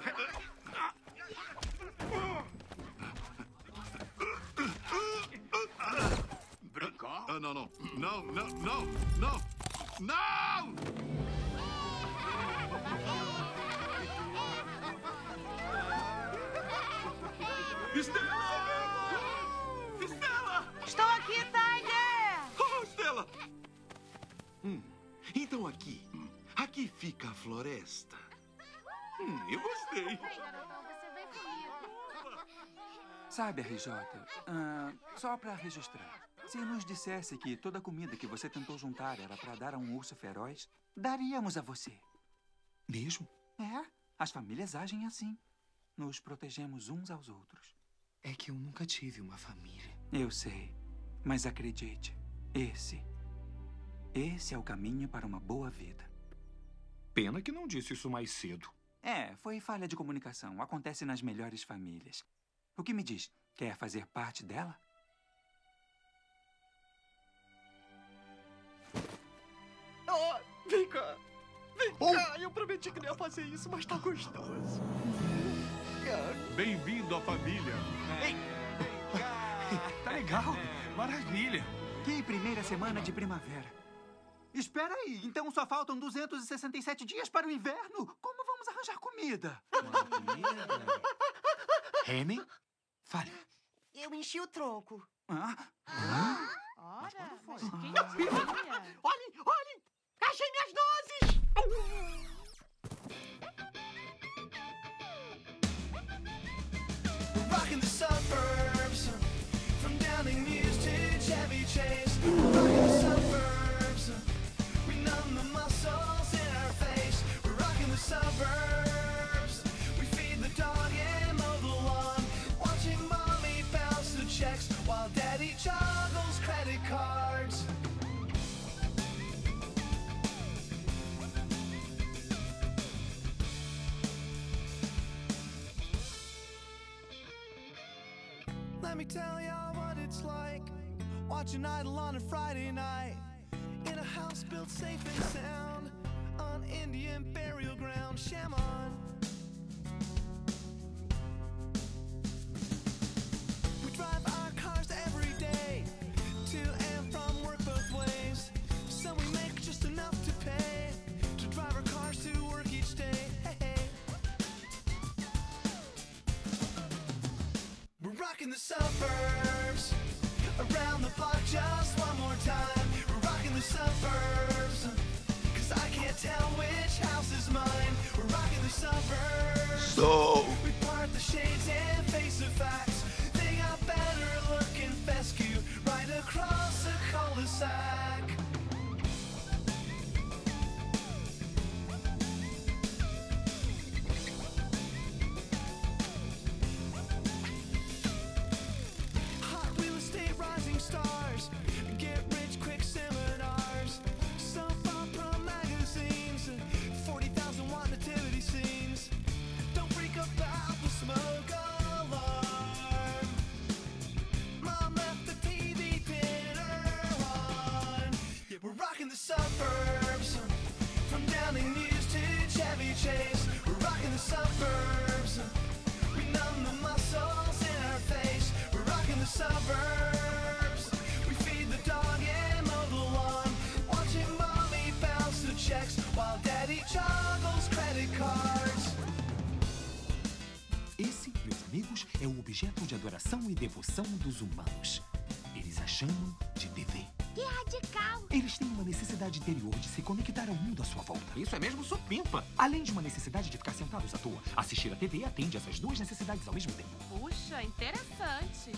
Brincar? Ah, não, não. Não, não, não, não! Não! Estela! Estela! Estou aqui, Tiger! Oh, Estela! Então aqui fica a floresta. Eu gostei. Sabe, RJ, só pra registrar, se nos dissesse que toda a comida que você tentou juntar era pra dar a um urso feroz, daríamos a você. Mesmo? É, as famílias agem assim. Nos protegemos uns aos outros. É que eu nunca tive uma família. Eu sei, mas acredite, esse é o caminho para uma boa vida. Pena que não disse isso mais cedo. É, foi falha de comunicação. Acontece nas melhores famílias. O que me diz? Quer fazer parte dela? Oh, vem cá. Vem cá. Eu prometi que não ia fazer isso, mas tá gostoso. Bem-vindo à família. Tá legal. Maravilha. Que primeira semana de primavera. Espera aí, então só faltam 267 dias para o inverno? Como vamos arranjar comida? Remy, fale. Eu enchi o tronco. Ah? Ora, mas Olhem, quem olhem! Achei minhas nozes! Rocking the suburbs, from Downing Muse to Chevy Chase. Rocking the suburbs, we numb the muscles in our face. We're rocking the suburbs, we feed the dog and mow the lawn. Watching mommy bounce the checks while daddy juggles credit cards. Let me tell y'all what it's like watching Idol on a Friday night in a house built safe and sound on Indian burial ground, Shaman. We drive our cars every day to and from work both ways, so we make just enough to pay to drive our cars to work each day. Hey, hey. We're rocking the suburbs, around the block just one more time. We're rocking the suburbs, cause I can't tell which house is mine. We're rocking the suburbs, we part the shades and face the facts. They got better looking fescue right across the cul-de-sac. Hot real estate rising stars, get rich quick seminars, soap opera magazines, 40,000 watt nativity scenes. Don't freak about the smoke alarm. Mom left the TV dinner on. Yeah, we're rocking the suburbs, from Downing Muse to Chevy Chase. We're rocking the suburbs, we numb the muscles in our face. We're rocking the suburbs, we feed the dog and mow the lawn. Watching mommy bounce the checks while daddy juggles credit cards. Esse, meus amigos, é o objeto de adoração e devoção dos humanos. Eles a chamam de TV. Que radical! Eles têm uma necessidade interior de se conectar ao mundo à sua volta. Isso é mesmo supimpa. Além de uma necessidade de ficar sentados à toa, assistir a TV atende essas duas necessidades ao mesmo tempo. Puxa, interessante.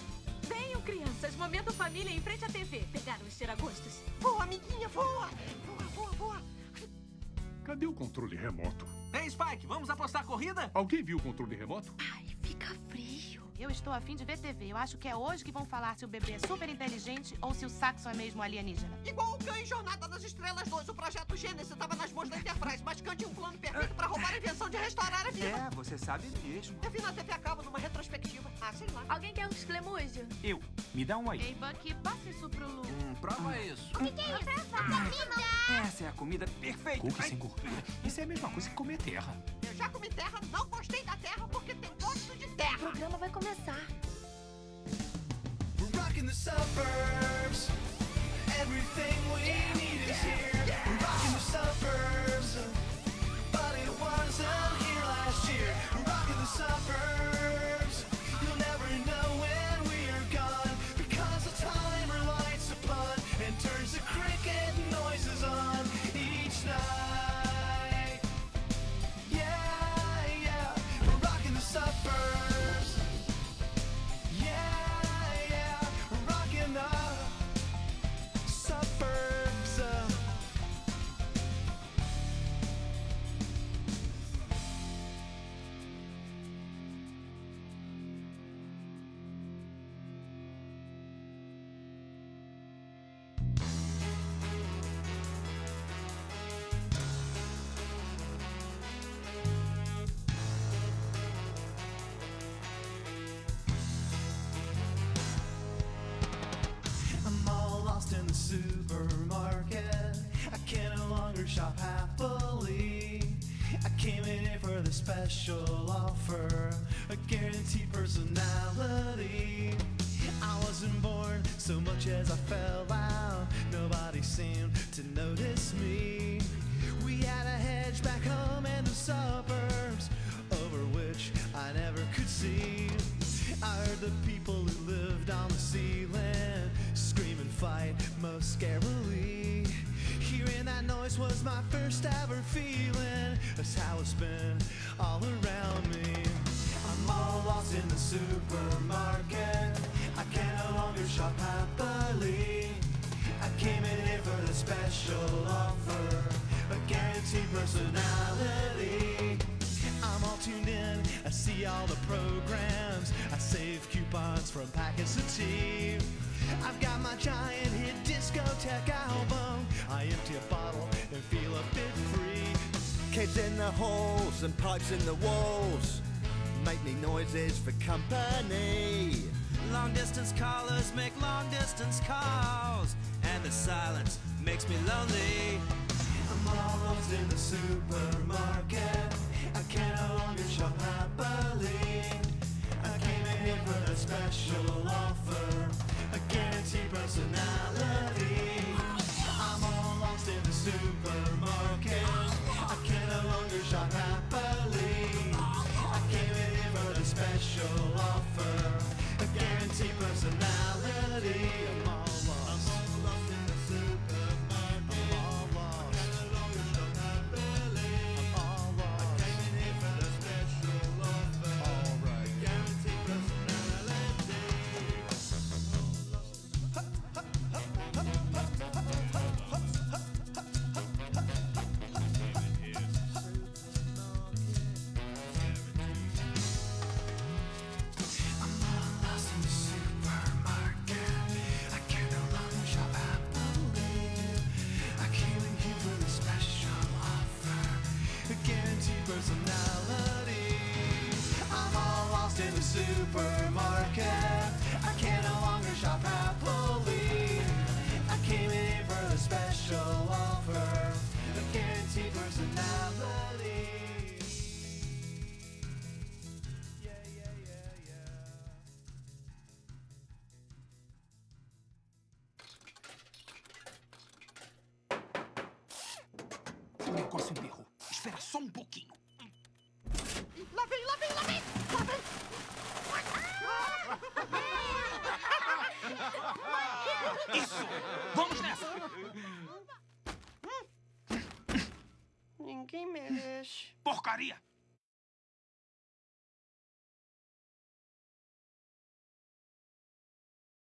Venham, crianças. Momento família em frente à TV. Pegaram os tiragostos. Voa, amiguinha, voa! Voa, voa, voa! Cadê o controle remoto? Ei, Spike, vamos apostar a corrida? Alguém viu o controle remoto? Fica frio. Eu estou a fim de ver TV. Eu acho que é hoje que vão falar se o bebê é super inteligente ou se o Saxon é mesmo alienígena. Igual o Cães Jornada nas Estrelas 2, o projeto Gênesis estava nas mãos da Enterprise, mas Kant tinha um plano perfeito para roubar a invenção de restaurar a vida. É, você sabe mesmo. Eu vi na TV a cabo numa retrospectiva. Ah, sei lá. Alguém quer um esclemúgio? Eu. Me dá um aí. Ei, Bucky, passa isso pro Lu. Prova isso. O que é isso? Comida! Essa é a comida perfeita. Cookie sem gordura. Isso é a mesma coisa que comer terra. Eu já comi terra, não gostei da terra porque tem gosto de terra. O programa vai começar. We're rocking the suburbs. Everything we need is here. We're rocking the suburbs. But it wasn't here last year. We're rocking the suburbs. You'll never know when we are gone. Because the timer lights upon and turns the cricket noises on each night. Yeah, yeah. We're rocking the suburbs. Yeah, we're rocking the suburbs. I'm all lost in the supermarket. I can no longer shop happily. I came in here for the special offer, a guaranteed personality. I wasn't born so much as I fell out. Nobody seemed to notice me. We had a hedge back home in the suburbs, over which I never could see. I heard the people who lived on the ceiling scream and fight most scarily. Hearing that noise was my first ever feeling. That's how it's been all around me. I'm all lost in the supermarket. I can no longer shop happily. I came in here for the special offer, a guaranteed personality. I'm all tuned in, I see all the programs. I save coupons from packets of tea. I've got my giant hit discotheque album. I empty a bottle and feel a bit free. Kids in the halls and pipes in the walls make me noises for company. Long distance callers make long distance calls, and the silence makes me lonely. I'm all lost in the supermarket. I can no longer shop happily. I came in here for that special offer, a guaranteed personality. I'm all lost in the supermarket. I can no longer shop happily. I came in here for the special offer, a guaranteed personality. I'm all lost. I'm all lost in the supermarket. I'm all lost. I can no longer shop happily. I'm all lost. I came in here for the special offer. All right. Guaranteed personality. I'm all lost in the supermarket. I can no longer shop happily. I came in here for the special offer, a guaranteed personality. I'm all lost in the supermarket. I can no longer shop happily. I came in here for the special offer, a guaranteed personality. O negócio emperrou. Espera só um pouquinho. Lá vem, lá vem, lá vem! Lá vem! Isso! Vamos nessa! Ninguém merece. Porcaria!